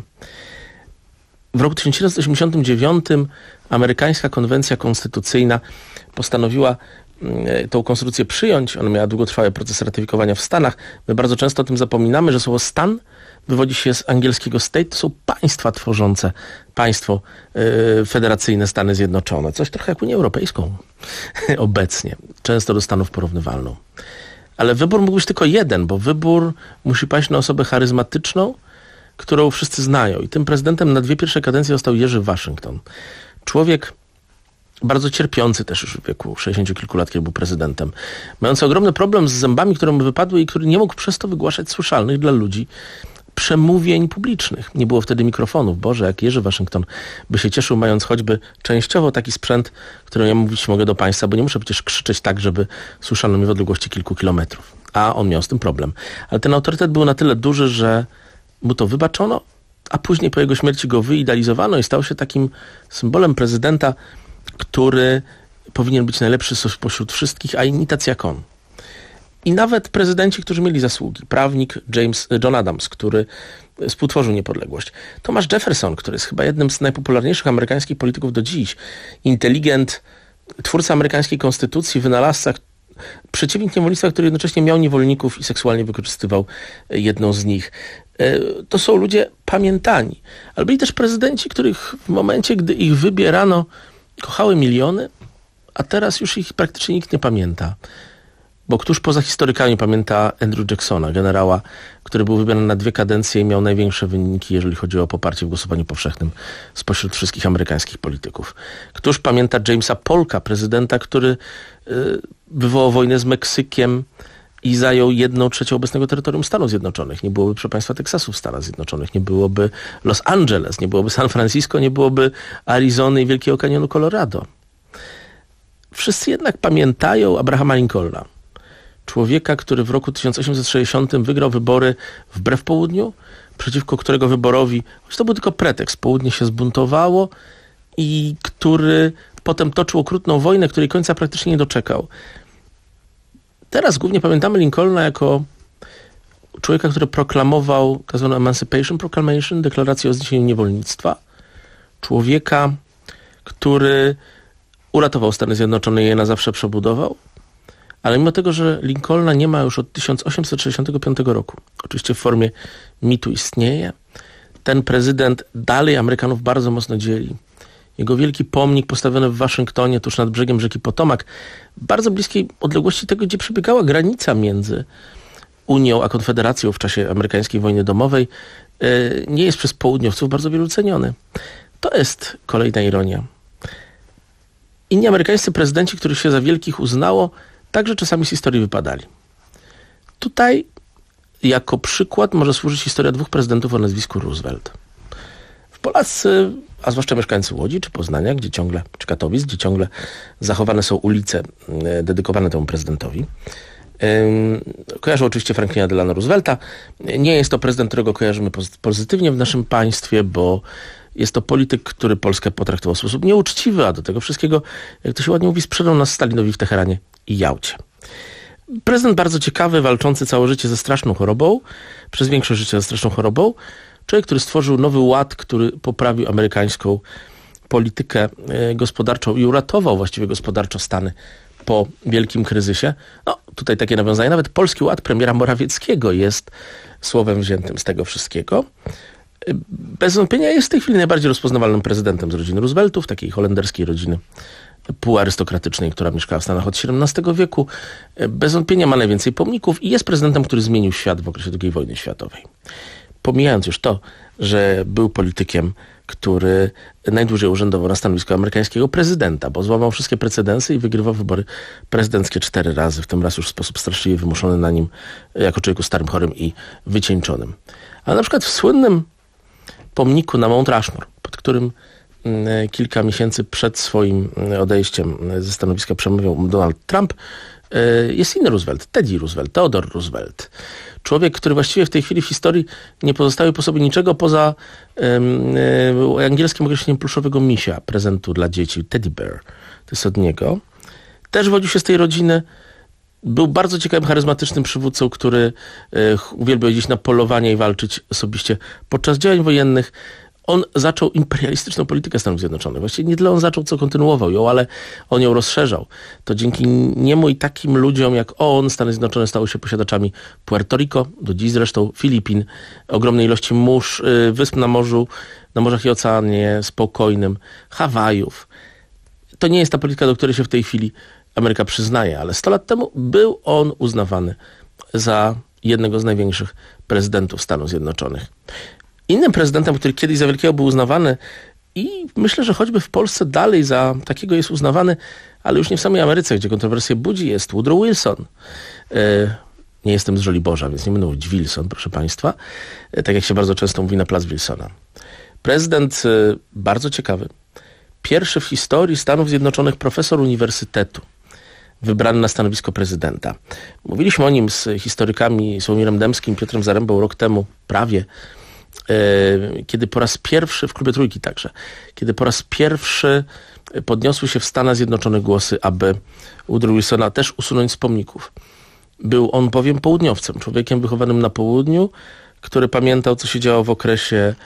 W roku tysiąc siedemset osiemdziesiątym dziewiątym amerykańska konwencja konstytucyjna postanowiła tą konstytucję przyjąć. Ona miała długotrwały proces ratyfikowania w Stanach. My bardzo często o tym zapominamy, że słowo stan wywodzi się z angielskiego state. To są państwa tworzące państwo yy, federacyjne Stany Zjednoczone. Coś trochę jak Unię Europejską obecnie. Często do Stanów porównywalną. Ale wybór mógł być tylko jeden, bo wybór musi paść na osobę charyzmatyczną, którą wszyscy znają. I tym prezydentem na dwie pierwsze kadencje został Jerzy Waszyngton. Człowiek bardzo cierpiący też już w wieku sześćdziesięciu kilku lat, kiedy był prezydentem. Mający ogromny problem z zębami, które mu wypadły i który nie mógł przez to wygłaszać słyszalnych dla ludzi przemówień publicznych. Nie było wtedy mikrofonów. Boże, jak Jerzy Waszyngton by się cieszył, mając choćby częściowo taki sprzęt, który ja mówić mogę do państwa, bo nie muszę przecież krzyczeć tak, żeby słyszano mnie w odległości kilku kilometrów. A on miał z tym problem. Ale ten autorytet był na tyle duży, że mu to wybaczono, a później po jego śmierci go wyidealizowano i stał się takim symbolem prezydenta, który powinien być najlepszy spośród wszystkich, a inni tacy jak on. I nawet prezydenci, którzy mieli zasługi. Prawnik James, John Adams, który współtworzył niepodległość. Thomas Jefferson, który jest chyba jednym z najpopularniejszych amerykańskich polityków do dziś. Inteligent, twórca amerykańskiej konstytucji, wynalazca, przeciwnik niewolnictwa, który jednocześnie miał niewolników i seksualnie wykorzystywał jedną z nich. To są ludzie pamiętani. Ale byli też prezydenci, których w momencie, gdy ich wybierano, kochały miliony, a teraz już ich praktycznie nikt nie pamięta. Bo któż poza historykami pamięta Andrew Jacksona, generała, który był wybierany na dwie kadencje i miał największe wyniki, jeżeli chodzi o poparcie w głosowaniu powszechnym spośród wszystkich amerykańskich polityków. Któż pamięta Jamesa Polka, prezydenta, który y, wywołał wojnę z Meksykiem i zajął jedną trzecią obecnego terytorium Stanów Zjednoczonych. Nie byłoby, proszę państwa, Teksasu w Stanach Zjednoczonych, nie byłoby Los Angeles, nie byłoby San Francisco, nie byłoby Arizony i Wielkiego Kanionu Colorado. Wszyscy jednak pamiętają Abrahama Lincolna. Człowieka, który w roku tysiąc osiemset sześćdziesiątym wygrał wybory wbrew południu, przeciwko którego wyborowi, choć to był tylko pretekst, południe się zbuntowało i który potem toczył okrutną wojnę, której końca praktycznie nie doczekał. Teraz głównie pamiętamy Lincolna jako człowieka, który proklamował tak zwaną Emancipation Proclamation, deklarację o zniesieniu niewolnictwa. Człowieka, który uratował Stany Zjednoczone i je na zawsze przebudował. Ale mimo tego, że Lincolna nie ma już od tysiąc osiemset sześćdziesiątego piątego roku, oczywiście w formie mitu istnieje, ten prezydent dalej Amerykanów bardzo mocno dzieli. Jego wielki pomnik postawiony w Waszyngtonie, tuż nad brzegiem rzeki Potomac, w bardzo bliskiej odległości tego, gdzie przebiegała granica między Unią a Konfederacją w czasie amerykańskiej wojny domowej, nie jest przez południowców bardzo wielu ceniony. To jest kolejna ironia. Inni amerykańscy prezydenci, których się za wielkich uznało, także czasami z historii wypadali. Tutaj jako przykład może służyć historia dwóch prezydentów o nazwisku Roosevelt. Polacy, a zwłaszcza mieszkańcy Łodzi czy Poznania, gdzie ciągle, czy Katowic, gdzie ciągle zachowane są ulice dedykowane temu prezydentowi, kojarzą oczywiście Franklina Delano Roosevelta. Nie jest to prezydent, którego kojarzymy pozytywnie w naszym państwie, bo jest to polityk, który Polskę potraktował w sposób nieuczciwy, a do tego wszystkiego, jak to się ładnie mówi, sprzedał nas Stalinowi w Teheranie i Jałcie. Prezydent bardzo ciekawy, walczący całe życie ze straszną chorobą, przez większość życia ze straszną chorobą. Człowiek, który stworzył nowy ład, który poprawił amerykańską politykę gospodarczą i uratował właściwie gospodarczo Stany po wielkim kryzysie. No, tutaj takie nawiązanie. Nawet Polski Ład premiera Morawieckiego jest słowem wziętym z tego wszystkiego. Bez wątpienia jest w tej chwili najbardziej rozpoznawalnym prezydentem z rodziny Rooseveltów, takiej holenderskiej rodziny półarystokratycznej, która mieszkała w Stanach od siedemnastego wieku. Bez wątpienia ma najwięcej pomników i jest prezydentem, który zmienił świat w okresie drugiej wojny światowej. Pomijając już to, że był politykiem, który najdłużej urzędował na stanowisku amerykańskiego prezydenta, bo złamał wszystkie precedensy i wygrywał wybory prezydenckie cztery razy, w tym raz już w sposób straszliwie wymuszony na nim jako człowieku starym, chorym i wycieńczonym. Ale na przykład w słynnym pomniku na Mount Rushmore, pod którym kilka miesięcy przed swoim odejściem ze stanowiska przemawiał Donald Trump, jest inny Roosevelt, Teddy Roosevelt, Theodore Roosevelt. Człowiek, który właściwie w tej chwili w historii nie pozostawił po sobie niczego poza um, angielskim określeniem pluszowego misia, prezentu dla dzieci, teddy bear. To jest od niego. Też wodził się z tej rodziny. Był bardzo ciekawym, charyzmatycznym przywódcą, który e, uwielbiał jeździć na polowania i walczyć osobiście podczas działań wojennych. On zaczął imperialistyczną politykę Stanów Zjednoczonych. Właściwie nie tyle on zaczął, co kontynuował ją, ale on ją rozszerzał. To dzięki niemu i takim ludziom jak on Stany Zjednoczone stały się posiadaczami Puerto Rico, do dziś zresztą Filipin, ogromnej ilości mórz, wysp na morzu, na morzach i oceanie spokojnym, Hawajów. To nie jest ta polityka, do której się w tej chwili Ameryka przyznaje, ale sto lat temu był on uznawany za jednego z największych prezydentów Stanów Zjednoczonych. Innym prezydentem, który kiedyś za wielkiego był uznawany i myślę, że choćby w Polsce dalej za takiego jest uznawany, ale już nie w samej Ameryce, gdzie kontrowersje budzi, jest Woodrow Wilson. E, nie jestem z Żoliborza, więc nie będę mówić Wilson, proszę Państwa. E, tak jak się bardzo często mówi na plac Wilsona. Prezydent e, bardzo ciekawy. Pierwszy w historii Stanów Zjednoczonych profesor uniwersytetu wybrany na stanowisko prezydenta. Mówiliśmy o nim z historykami Sławomirem Dębskim, Piotrem Zarębą rok temu prawie, kiedy po raz pierwszy, w Klubie Trójki także, kiedy po raz pierwszy podniosły się w Stanach Zjednoczonych głosy, aby Woodrow Wilsona też usunąć z pomników. Był on bowiem południowcem, człowiekiem wychowanym na południu, który pamiętał, co się działo w okresie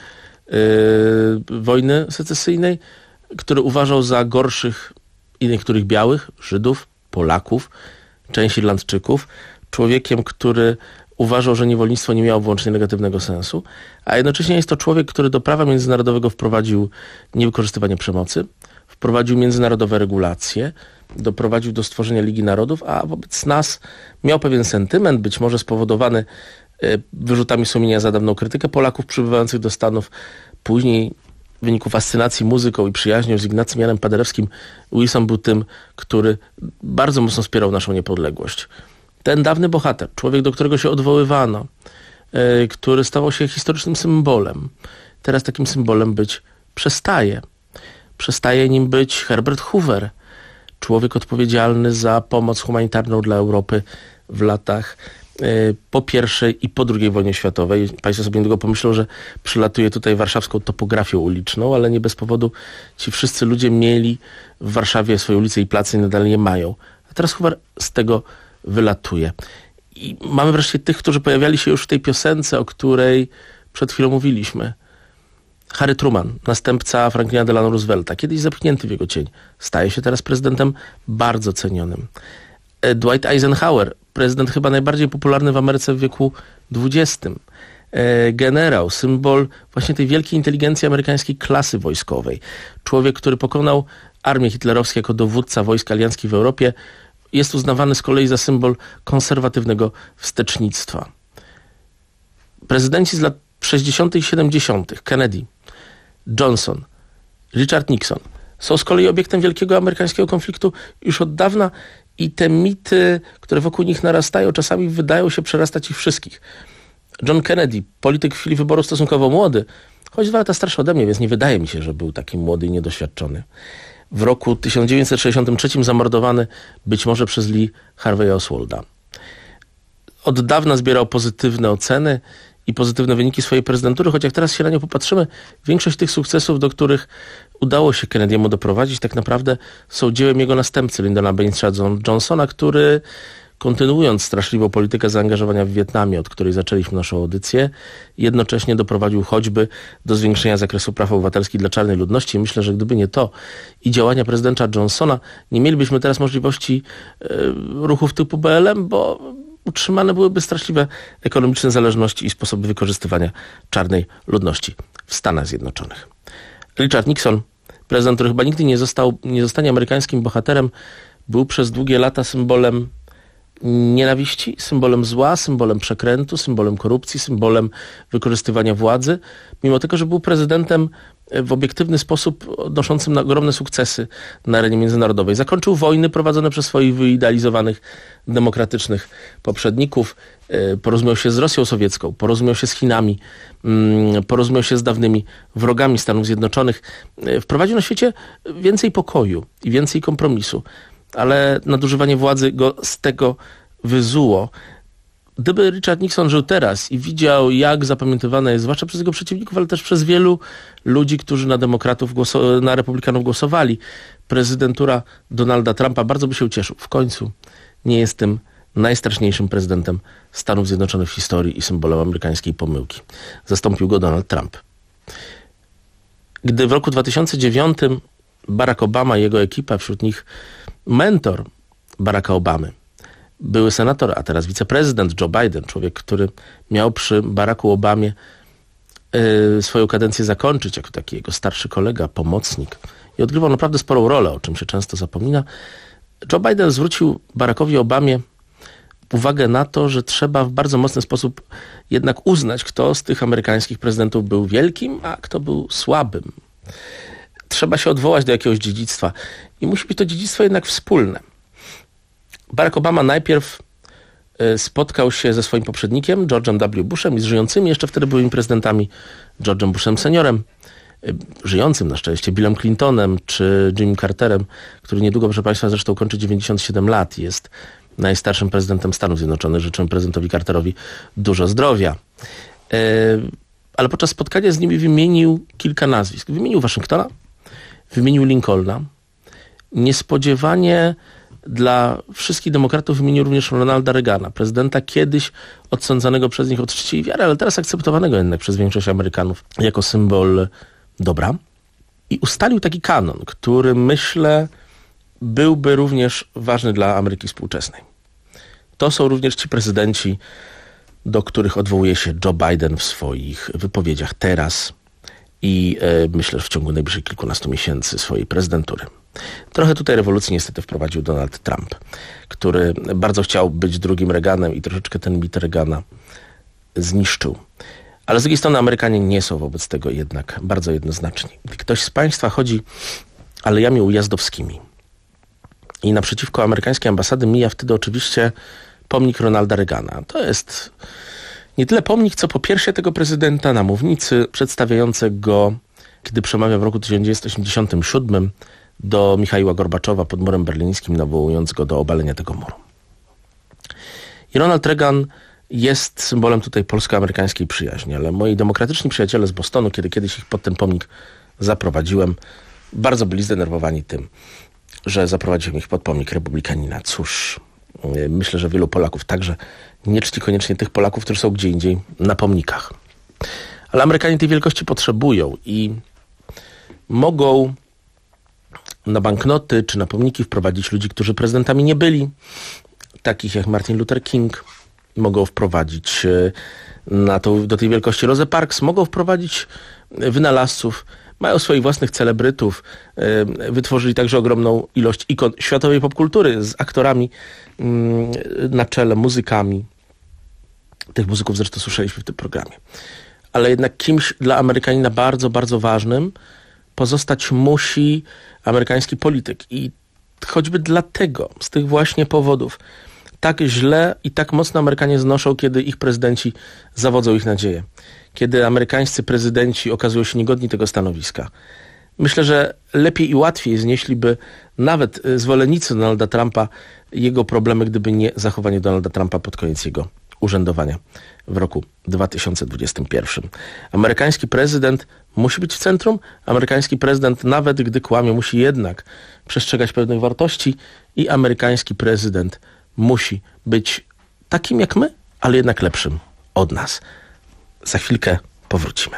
yy, wojny secesyjnej, który uważał za gorszych i niektórych białych, Żydów, Polaków, część Irlandczyków, człowiekiem, który uważał, że niewolnictwo nie miało wyłącznie negatywnego sensu, a jednocześnie jest to człowiek, który do prawa międzynarodowego wprowadził niewykorzystywanie przemocy, wprowadził międzynarodowe regulacje, doprowadził do stworzenia Ligi Narodów, a wobec nas miał pewien sentyment, być może spowodowany wyrzutami sumienia za dawną krytykę Polaków przybywających do Stanów. Później w wyniku fascynacji muzyką i przyjaźnią z Ignacym Janem Paderewskim Wilson był tym, który bardzo mocno wspierał naszą niepodległość. Ten dawny bohater, człowiek, do którego się odwoływano, yy, który stawał się historycznym symbolem, teraz takim symbolem być przestaje. Przestaje nim być Herbert Hoover, człowiek odpowiedzialny za pomoc humanitarną dla Europy w latach yy, po pierwszej i po drugiej wojnie światowej. Państwo sobie niedługo pomyślą, że przylatuje tutaj warszawską topografią uliczną, ale nie bez powodu ci wszyscy ludzie mieli w Warszawie swoje ulice i place i nadal je mają. A teraz Hoover z tego wylatuje. I mamy wreszcie tych, którzy pojawiali się już w tej piosence, o której przed chwilą mówiliśmy. Harry Truman, następca Franklina Delano Roosevelta, kiedyś zepchnięty w jego cień, staje się teraz prezydentem bardzo cenionym. Dwight Eisenhower, prezydent chyba najbardziej popularny w Ameryce w wieku dwudziestym. Generał, symbol właśnie tej wielkiej inteligencji amerykańskiej klasy wojskowej. Człowiek, który pokonał armię hitlerowską jako dowódca wojsk alianckich w Europie, jest uznawany z kolei za symbol konserwatywnego wstecznictwa. Prezydenci z lat sześćdziesiątych i siedemdziesiątych Kennedy, Johnson, Richard Nixon są z kolei obiektem wielkiego amerykańskiego konfliktu już od dawna i te mity, które wokół nich narastają, czasami wydają się przerastać ich wszystkich. John Kennedy, polityk w chwili wyboru stosunkowo młody, choć dwa lata starszy ode mnie, więc nie wydaje mi się, że był taki młody i niedoświadczony. W roku tysiąc dziewięćset sześćdziesiątym trzecim zamordowany być może przez Lee Harveya Oswalda. Od dawna zbierał pozytywne oceny i pozytywne wyniki swojej prezydentury, choć jak teraz się na nią popatrzymy, większość tych sukcesów, do których udało się Kennedy'emu doprowadzić, tak naprawdę są dziełem jego następcy, Lyndona Bainesa Johnsona, który kontynuując straszliwą politykę zaangażowania w Wietnamie, od której zaczęliśmy naszą audycję, jednocześnie doprowadził choćby do zwiększenia zakresu praw obywatelskich dla czarnej ludności. I myślę, że gdyby nie to i działania prezydenta Johnsona, nie mielibyśmy teraz możliwości e, ruchów typu B L M, bo utrzymane byłyby straszliwe ekonomiczne zależności i sposoby wykorzystywania czarnej ludności w Stanach Zjednoczonych. Richard Nixon, prezydent, który chyba nigdy nie został, nie zostanie amerykańskim bohaterem, był przez długie lata symbolem nienawiści, symbolem zła, symbolem przekrętu, symbolem korupcji, symbolem wykorzystywania władzy, mimo tego, że był prezydentem w obiektywny sposób odnoszącym ogromne sukcesy na arenie międzynarodowej. Zakończył wojny prowadzone przez swoich wyidealizowanych demokratycznych poprzedników, porozumiał się z Rosją sowiecką, porozumiał się z Chinami, porozumiał się z dawnymi wrogami Stanów Zjednoczonych. Wprowadził na świecie więcej pokoju i więcej kompromisu, ale nadużywanie władzy go z tego wyzuło. Gdyby Richard Nixon żył teraz i widział, jak zapamiętywane jest, zwłaszcza przez jego przeciwników, ale też przez wielu ludzi, którzy na demokratów, głosu- na republikanów głosowali, prezydentura Donalda Trumpa, bardzo by się ucieszył. W końcu nie jest tym najstraszniejszym prezydentem Stanów Zjednoczonych w historii i symbolem amerykańskiej pomyłki. Zastąpił go Donald Trump. Gdy w roku dwa tysiące dziewiątym Barack Obama i jego ekipa, wśród nich mentor Baracka Obamy, były senator, a teraz wiceprezydent Joe Biden, człowiek, który miał przy Baracku Obamie yy, swoją kadencję zakończyć, jako taki jego starszy kolega, pomocnik i odgrywał naprawdę sporą rolę, o czym się często zapomina. Joe Biden zwrócił Barackowi Obamie uwagę na to, że trzeba w bardzo mocny sposób jednak uznać, kto z tych amerykańskich prezydentów był wielkim, a kto był słabym. Trzeba się odwołać do jakiegoś dziedzictwa i musi być to dziedzictwo jednak wspólne. Barack Obama najpierw spotkał się ze swoim poprzednikiem, George'em W. Bushem i z żyjącymi jeszcze wtedy byłymi prezydentami George'em Bushem seniorem, żyjącym na szczęście Billem Clintonem czy Jimmy Carterem, który niedługo, proszę Państwa, zresztą kończy dziewięćdziesiąt siedem lat i jest najstarszym prezydentem Stanów Zjednoczonych. Życzymy prezydentowi Carterowi dużo zdrowia. Ale podczas spotkania z nimi wymienił kilka nazwisk. Wymienił Waszyngtona, wymienił Lincolna. Niespodziewanie dla wszystkich demokratów wymienił również Ronalda Reagana, prezydenta kiedyś odsądzanego przez nich od czci i wiary, ale teraz akceptowanego jednak przez większość Amerykanów jako symbol dobra. I ustalił taki kanon, który myślę byłby również ważny dla Ameryki współczesnej. To są również ci prezydenci, do których odwołuje się Joe Biden w swoich wypowiedziach teraz i e, myślę, że w ciągu najbliższych kilkunastu miesięcy swojej prezydentury. Trochę tutaj rewolucji niestety wprowadził Donald Trump, który bardzo chciał być drugim Reaganem i troszeczkę ten mit Reagana zniszczył. Ale z drugiej strony Amerykanie nie są wobec tego jednak bardzo jednoznaczni. Gdy ktoś z Państwa chodzi alejami ujazdowskimi i naprzeciwko amerykańskiej ambasady mija wtedy oczywiście pomnik Ronalda Reagana. To jest nie tyle pomnik, co popiersie tego prezydenta na mównicy przedstawiającego, kiedy przemawiał w roku tysiąc dziewięćset osiemdziesiątym siódmym do Michaiła Gorbaczowa pod murem berlińskim, nawołując go do obalenia tego muru. I Ronald Reagan jest symbolem tutaj polsko-amerykańskiej przyjaźni, ale moi demokratyczni przyjaciele z Bostonu, kiedy kiedyś ich pod ten pomnik zaprowadziłem, bardzo byli zdenerwowani tym, że zaprowadziłem ich pod pomnik republikanina. Cóż, myślę, że wielu Polaków także nie czci koniecznie tych Polaków, którzy są gdzie indziej na pomnikach. Ale Amerykanie tej wielkości potrzebują i mogą na banknoty czy na pomniki wprowadzić ludzi, którzy prezydentami nie byli, takich jak Martin Luther King. Mogą wprowadzić na to, do tej wielkości Rosę Parks, mogą wprowadzić wynalazców, mają swoich własnych celebrytów, wytworzyli także ogromną ilość ikon światowej popkultury z aktorami na czele, muzykami. Tych muzyków zresztą słyszeliśmy w tym programie. Ale jednak kimś dla Amerykanina bardzo, bardzo ważnym pozostać musi amerykański polityk. I choćby dlatego, z tych właśnie powodów, tak źle i tak mocno Amerykanie znoszą, kiedy ich prezydenci zawodzą ich nadzieje. Kiedy amerykańscy prezydenci okazują się niegodni tego stanowiska. Myślę, że lepiej i łatwiej znieśliby nawet zwolennicy Donalda Trumpa jego problemy, gdyby nie zachowanie Donalda Trumpa pod koniec jego urzędowania w roku dwa tysiące dwudziestym pierwszym. Amerykański prezydent musi być w centrum. Amerykański prezydent, nawet gdy kłamie, musi jednak przestrzegać pewnych wartości i amerykański prezydent musi być takim jak my, ale jednak lepszym od nas. Za chwilkę powrócimy.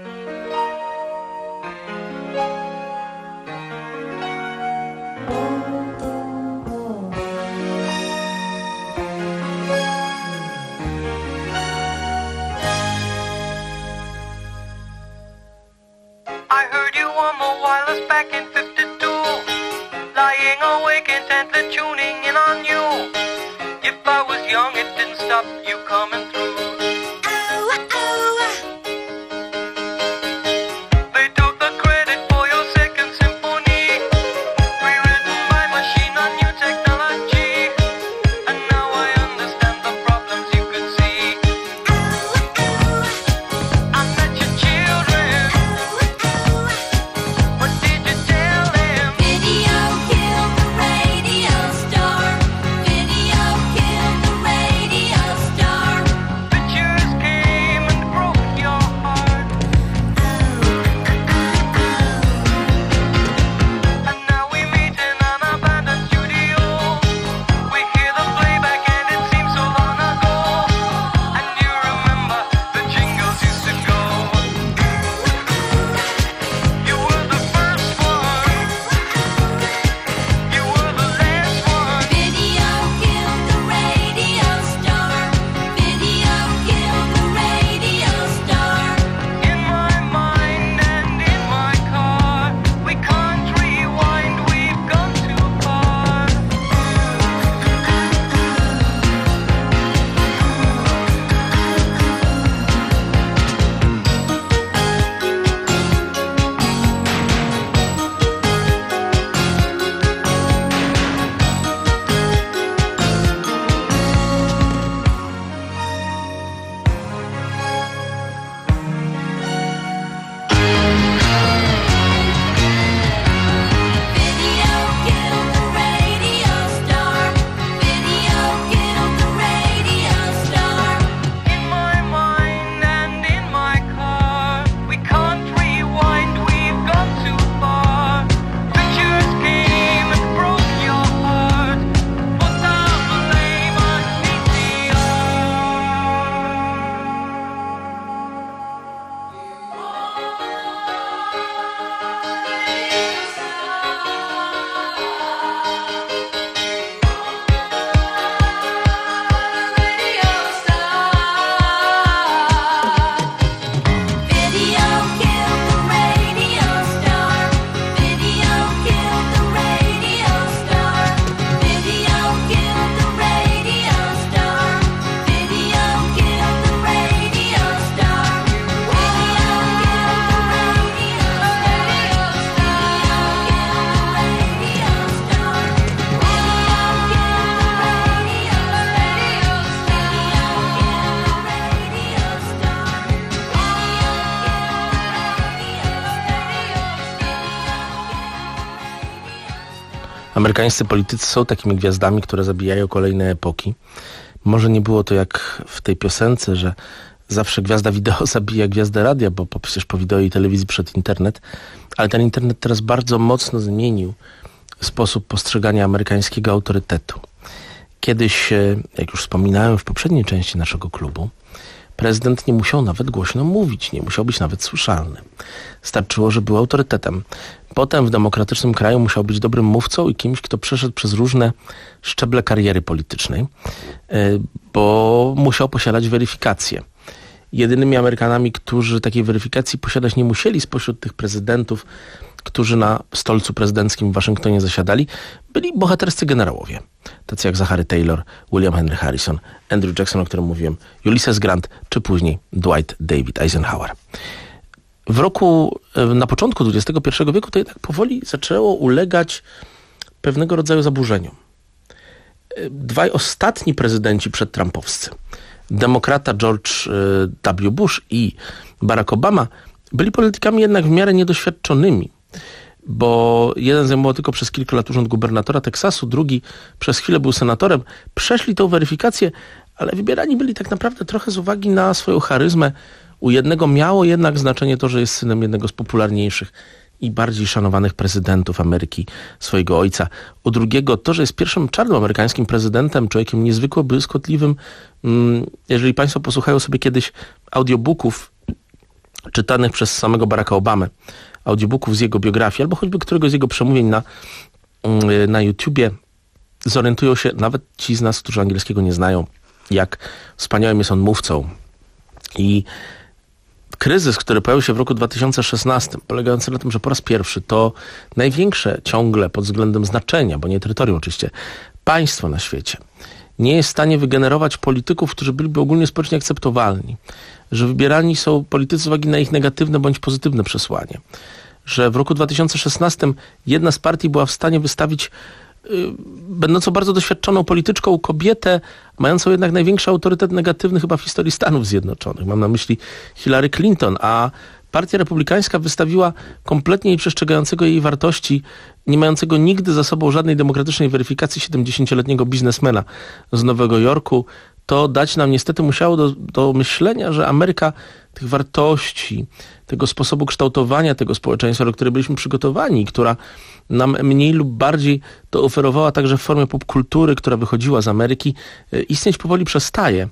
I heard you on the wireless back in fifty-two, lying awake intently tuning in on you. If I was young, it didn't stop you coming through. They took the credit for your second symphony, rewritten by machine on new technology. And now I understand the problems you could see. I met your children. What did you tell them? Video killed the radio star. Video killed the radio star. Pictures came and broke your heart. And now we meet in an abandoned studio. We hear the playback and it seems so long ago. And you remember the jingles used to go. You were the first one. You were the last one. Video killed the radio star. Video killed the radio star. In my mind and in my car, we can't rewind, we've gone too far. Video killed the radio star. Video killed the radio star. In my mind and in my car, we can't rewind, we've gone too far. Pictures came and broke your heart. Put the blame on D C Video killed the radio star. Video killed the radio star. Video killed the radio star. Video killed the radio star. Video killed the radio Amerykańscy politycy są takimi gwiazdami, które zabijają kolejne epoki. Może nie było to jak w tej piosence, że zawsze gwiazda wideo zabija gwiazdę radia, bo po, przecież po wideo i telewizji przed internet, ale ten internet teraz bardzo mocno zmienił sposób postrzegania amerykańskiego autorytetu. Kiedyś, jak już wspominałem w poprzedniej części naszego klubu, prezydent nie musiał nawet głośno mówić, nie musiał być nawet słyszalny. Starczyło, że był autorytetem. Potem w demokratycznym kraju musiał być dobrym mówcą i kimś, kto przeszedł przez różne szczeble kariery politycznej, bo musiał posiadać weryfikację. Jedynymi Amerykanami, którzy takiej weryfikacji posiadać nie musieli spośród tych prezydentów, którzy na stolcu prezydenckim w Waszyngtonie zasiadali, byli bohaterscy generałowie. Tacy jak Zachary Taylor, William Henry Harrison, Andrew Jackson, o którym mówiłem, Ulysses Grant, czy później Dwight David Eisenhower. W roku, na początku dwudziestego pierwszego wieku to jednak powoli zaczęło ulegać pewnego rodzaju zaburzeniom. Dwaj ostatni prezydenci przedtrumpowscy, demokrata George W. Bush i Barack Obama, byli politykami jednak w miarę niedoświadczonymi, bo jeden zajmował tylko przez kilka lat urząd gubernatora Teksasu, drugi przez chwilę był senatorem. Przeszli tą weryfikację, ale wybierani byli tak naprawdę trochę z uwagi na swoją charyzmę. U jednego miało jednak znaczenie to, że jest synem jednego z popularniejszych i bardziej szanowanych prezydentów Ameryki, swojego ojca. U drugiego to, że jest pierwszym czarnym amerykańskim prezydentem, człowiekiem niezwykle błyskotliwym. Jeżeli Państwo posłuchają sobie kiedyś audiobooków czytanych przez samego Baracka Obamę, audiobooków z jego biografii, albo choćby któregoś z jego przemówień na, na YouTubie, zorientują się nawet ci z nas, którzy angielskiego nie znają, jak wspaniałym jest on mówcą. I kryzys, który pojawił się w roku dwa tysiące szesnastym, polegający na tym, że po raz pierwszy to największe ciągle pod względem znaczenia, bo nie terytorium oczywiście, państwo na świecie nie jest w stanie wygenerować polityków, którzy byliby ogólnie społecznie akceptowalni, że wybierani są politycy z uwagi na ich negatywne bądź pozytywne przesłanie, że w roku dwa tysiące szesnastym jedna z partii była w stanie wystawić yy, będącą bardzo doświadczoną polityczką kobietę, mającą jednak największy autorytet negatywny chyba w historii Stanów Zjednoczonych. Mam na myśli Hillary Clinton, a Partia Republikańska wystawiła kompletnie nieprzestrzegającego jej wartości, nie mającego nigdy za sobą żadnej demokratycznej weryfikacji siedemdziesięcioletniego biznesmena z Nowego Jorku. To dać nam niestety musiało do, do myślenia, że Ameryka tych wartości, tego sposobu kształtowania tego społeczeństwa, do której byliśmy przygotowani, która nam mniej lub bardziej to oferowała także w formie popkultury, która wychodziła z Ameryki, istnieć powoli przestaje.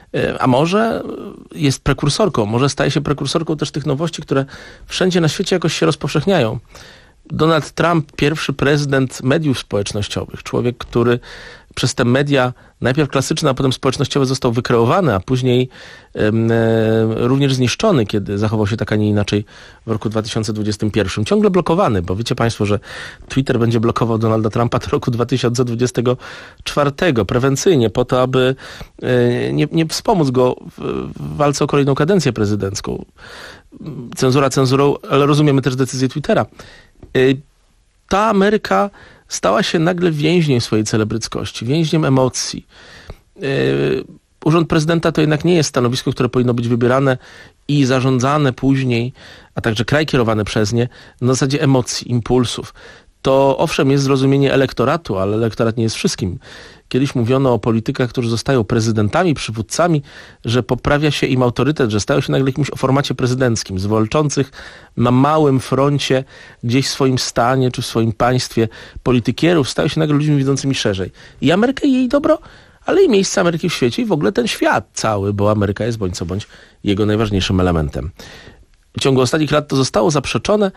A może jest prekursorką, może staje się prekursorką też tych nowości, które wszędzie na świecie jakoś się rozpowszechniają. Donald Trump, pierwszy prezydent mediów społecznościowych, człowiek, który przez te media, najpierw klasyczne, a potem społecznościowe, został wykreowany, a później e, również zniszczony, kiedy zachował się tak, a nie inaczej w roku dwa tysiące dwudziestym pierwszym. Ciągle blokowany, bo wiecie Państwo, że Twitter będzie blokował Donalda Trumpa do roku dwa tysiące dwudziestego czwartego prewencyjnie, po to, aby e, nie, nie wspomóc go w, w walce o kolejną kadencję prezydencką. Cenzura cenzurą, ale rozumiemy też decyzję Twittera. E, ta Ameryka stała się nagle więźniem swojej celebryckości, więźniem emocji. Yy, Urząd prezydenta to jednak nie jest stanowisko, które powinno być wybierane i zarządzane później, a także kraj kierowany przez nie, na zasadzie emocji, impulsów. To owszem jest zrozumienie elektoratu, ale elektorat nie jest wszystkim. Kiedyś mówiono o politykach, którzy zostają prezydentami, przywódcami, że poprawia się im autorytet, że stają się nagle jakimś o formacie prezydenckim, zwalczących na małym froncie, gdzieś w swoim stanie czy w swoim państwie politykierów, stają się nagle ludźmi widzącymi szerzej. I Ameryka i jej dobro, ale i miejsce Ameryki w świecie i w ogóle ten świat cały, bo Ameryka jest bądź co bądź jego najważniejszym elementem. W ciągu ostatnich lat to zostało zaprzeczone,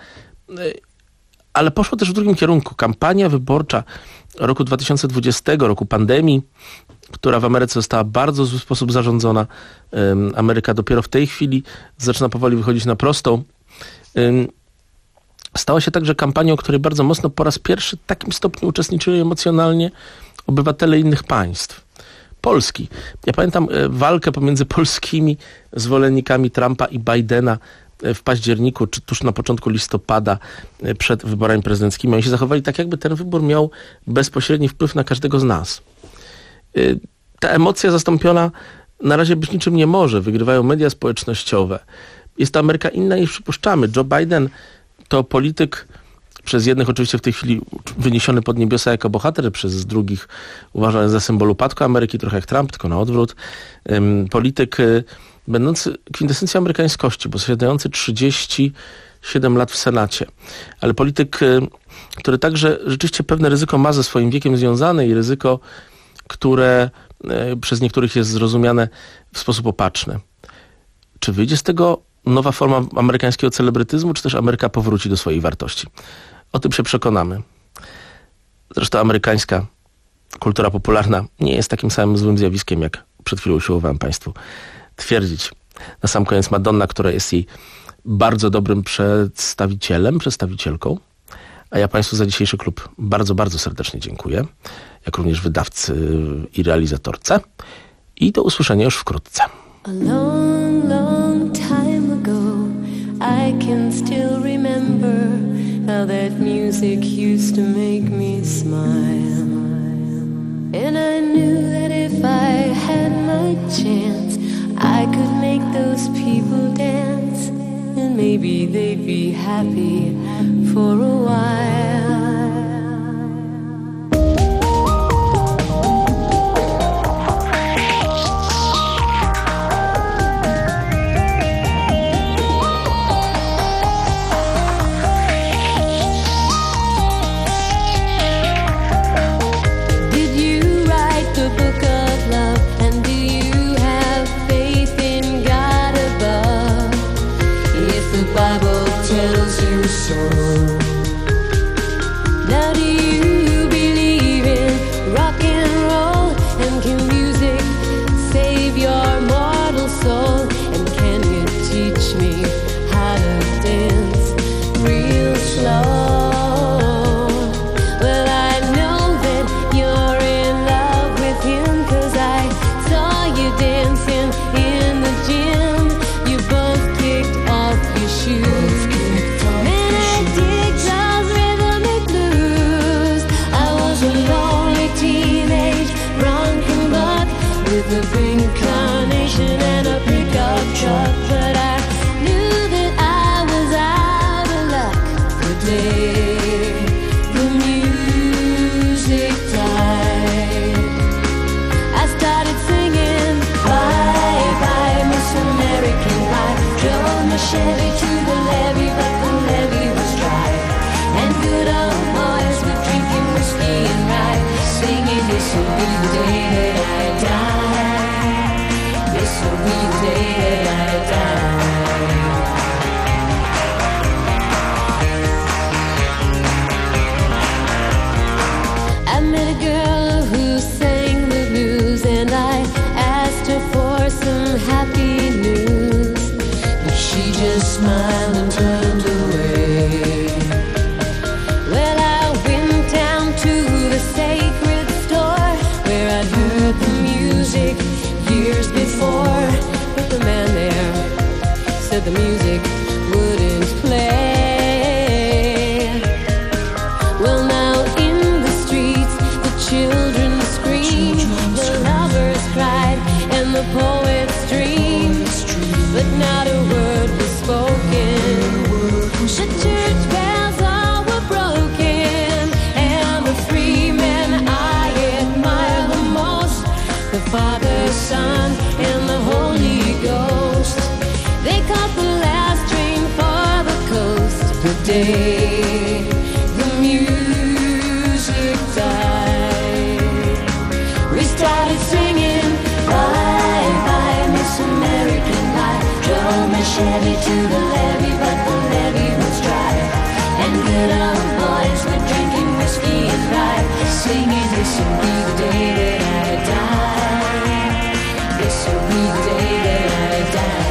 ale poszło też w drugim kierunku. Kampania wyborcza roku dwa tysiące dwudziestego, roku pandemii, która w Ameryce została w bardzo zły sposób zarządzona. Ameryka dopiero w tej chwili zaczyna powoli wychodzić na prostą. Stała się także kampanią, w której bardzo mocno po raz pierwszy w takim stopniu uczestniczyli emocjonalnie obywatele innych państw. Polski. Ja pamiętam walkę pomiędzy polskimi zwolennikami Trumpa i Bidena w październiku, czy tuż na początku listopada przed wyborami prezydenckimi. Oni się zachowali tak, jakby ten wybór miał bezpośredni wpływ na każdego z nas. Ta emocja zastąpiona na razie być niczym nie może. Wygrywają media społecznościowe. Jest to Ameryka inna niż przypuszczamy. Joe Biden to polityk, przez jednych oczywiście w tej chwili wyniesiony pod niebiosa jako bohater, przez drugich uważany za symbol upadku Ameryki, trochę jak Trump, tylko na odwrót. Polityk będący kwintesencją amerykańskości, bo zasiadający trzydzieści siedem lat w Senacie. Ale polityk, który także rzeczywiście pewne ryzyko ma ze swoim wiekiem związane i ryzyko, które przez niektórych jest zrozumiane w sposób opatrzny. Czy wyjdzie z tego nowa forma amerykańskiego celebrytyzmu, czy też Ameryka powróci do swojej wartości? O tym się przekonamy. Zresztą amerykańska kultura popularna nie jest takim samym złym zjawiskiem, jak przed chwilą usiłowałem Państwu twierdzić. Na sam koniec Madonna, która jest jej bardzo dobrym przedstawicielem, przedstawicielką, a ja Państwu za dzisiejszy klub bardzo, bardzo serdecznie dziękuję, jak również wydawcy i realizatorce i do usłyszenia już wkrótce. A long, long time ago, I can still remember how that music used to make me smile. And I chance, I could make those people dance, and maybe they'd be happy for a while. Now do you believe in rock and roll? And can music save your mortal soul? And can you teach me how to dance real slow? Well, I know that you're in love with him, 'cause I saw you dancing in the gym. You both kicked off your shoes. With a pink carnation and a pickup truck, but I knew that I was out of luck the day the music died. I started singing bye bye Miss American Pie. Drove my Chevy to the levee, but the levee was dry, and good old boys were drinking whiskey and rye, singing this will be the day that I die. This will be the day that I die. I met a girl who sang the blues, and I asked her for some happy news, but she just smiled and turned away. Well, I went down to the sacred store where I'd heard the music years before, but the man there said the music wouldn't play. Well, now in the streets the children screamed, the lovers cried, and the poets dreamed, but not a word was spoken. The church bells all were broken, and the three men I admire the most, the Father, Son, and the Holy Ghost. They caught the last train for the coast the day the music died. We started singing bye bye Miss American Pie. Drove my Chevy to the levee, but the levee was dry, and good old boys were drinking whiskey and rye, singing this will be the day that I die. This will be the day that I die.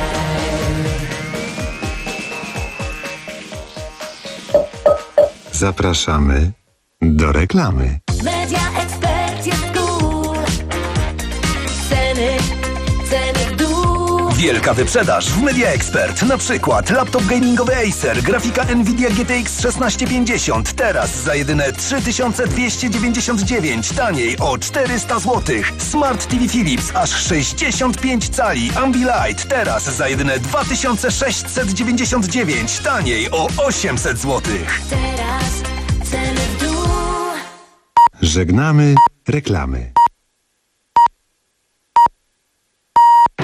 Zapraszamy do reklamy. Media Expert jest cool. Ceny, ceny w dół. Wielka wyprzedaż w Media Expert. Na przykład laptop gamingowy Acer, grafika Nvidia G T X szesnaście pięćdziesiąt. Teraz za jedyne trzy tysiące dwieście dziewięćdziesiąt dziewięć. Taniej o czterysta złotych. Smart T V Philips aż sześćdziesiąt pięć cali. Ambilight teraz za jedyne dwa tysiące sześćset dziewięćdziesiąt dziewięć. Taniej o osiemset złotych. Teraz ceny w dół. Żegnamy reklamy.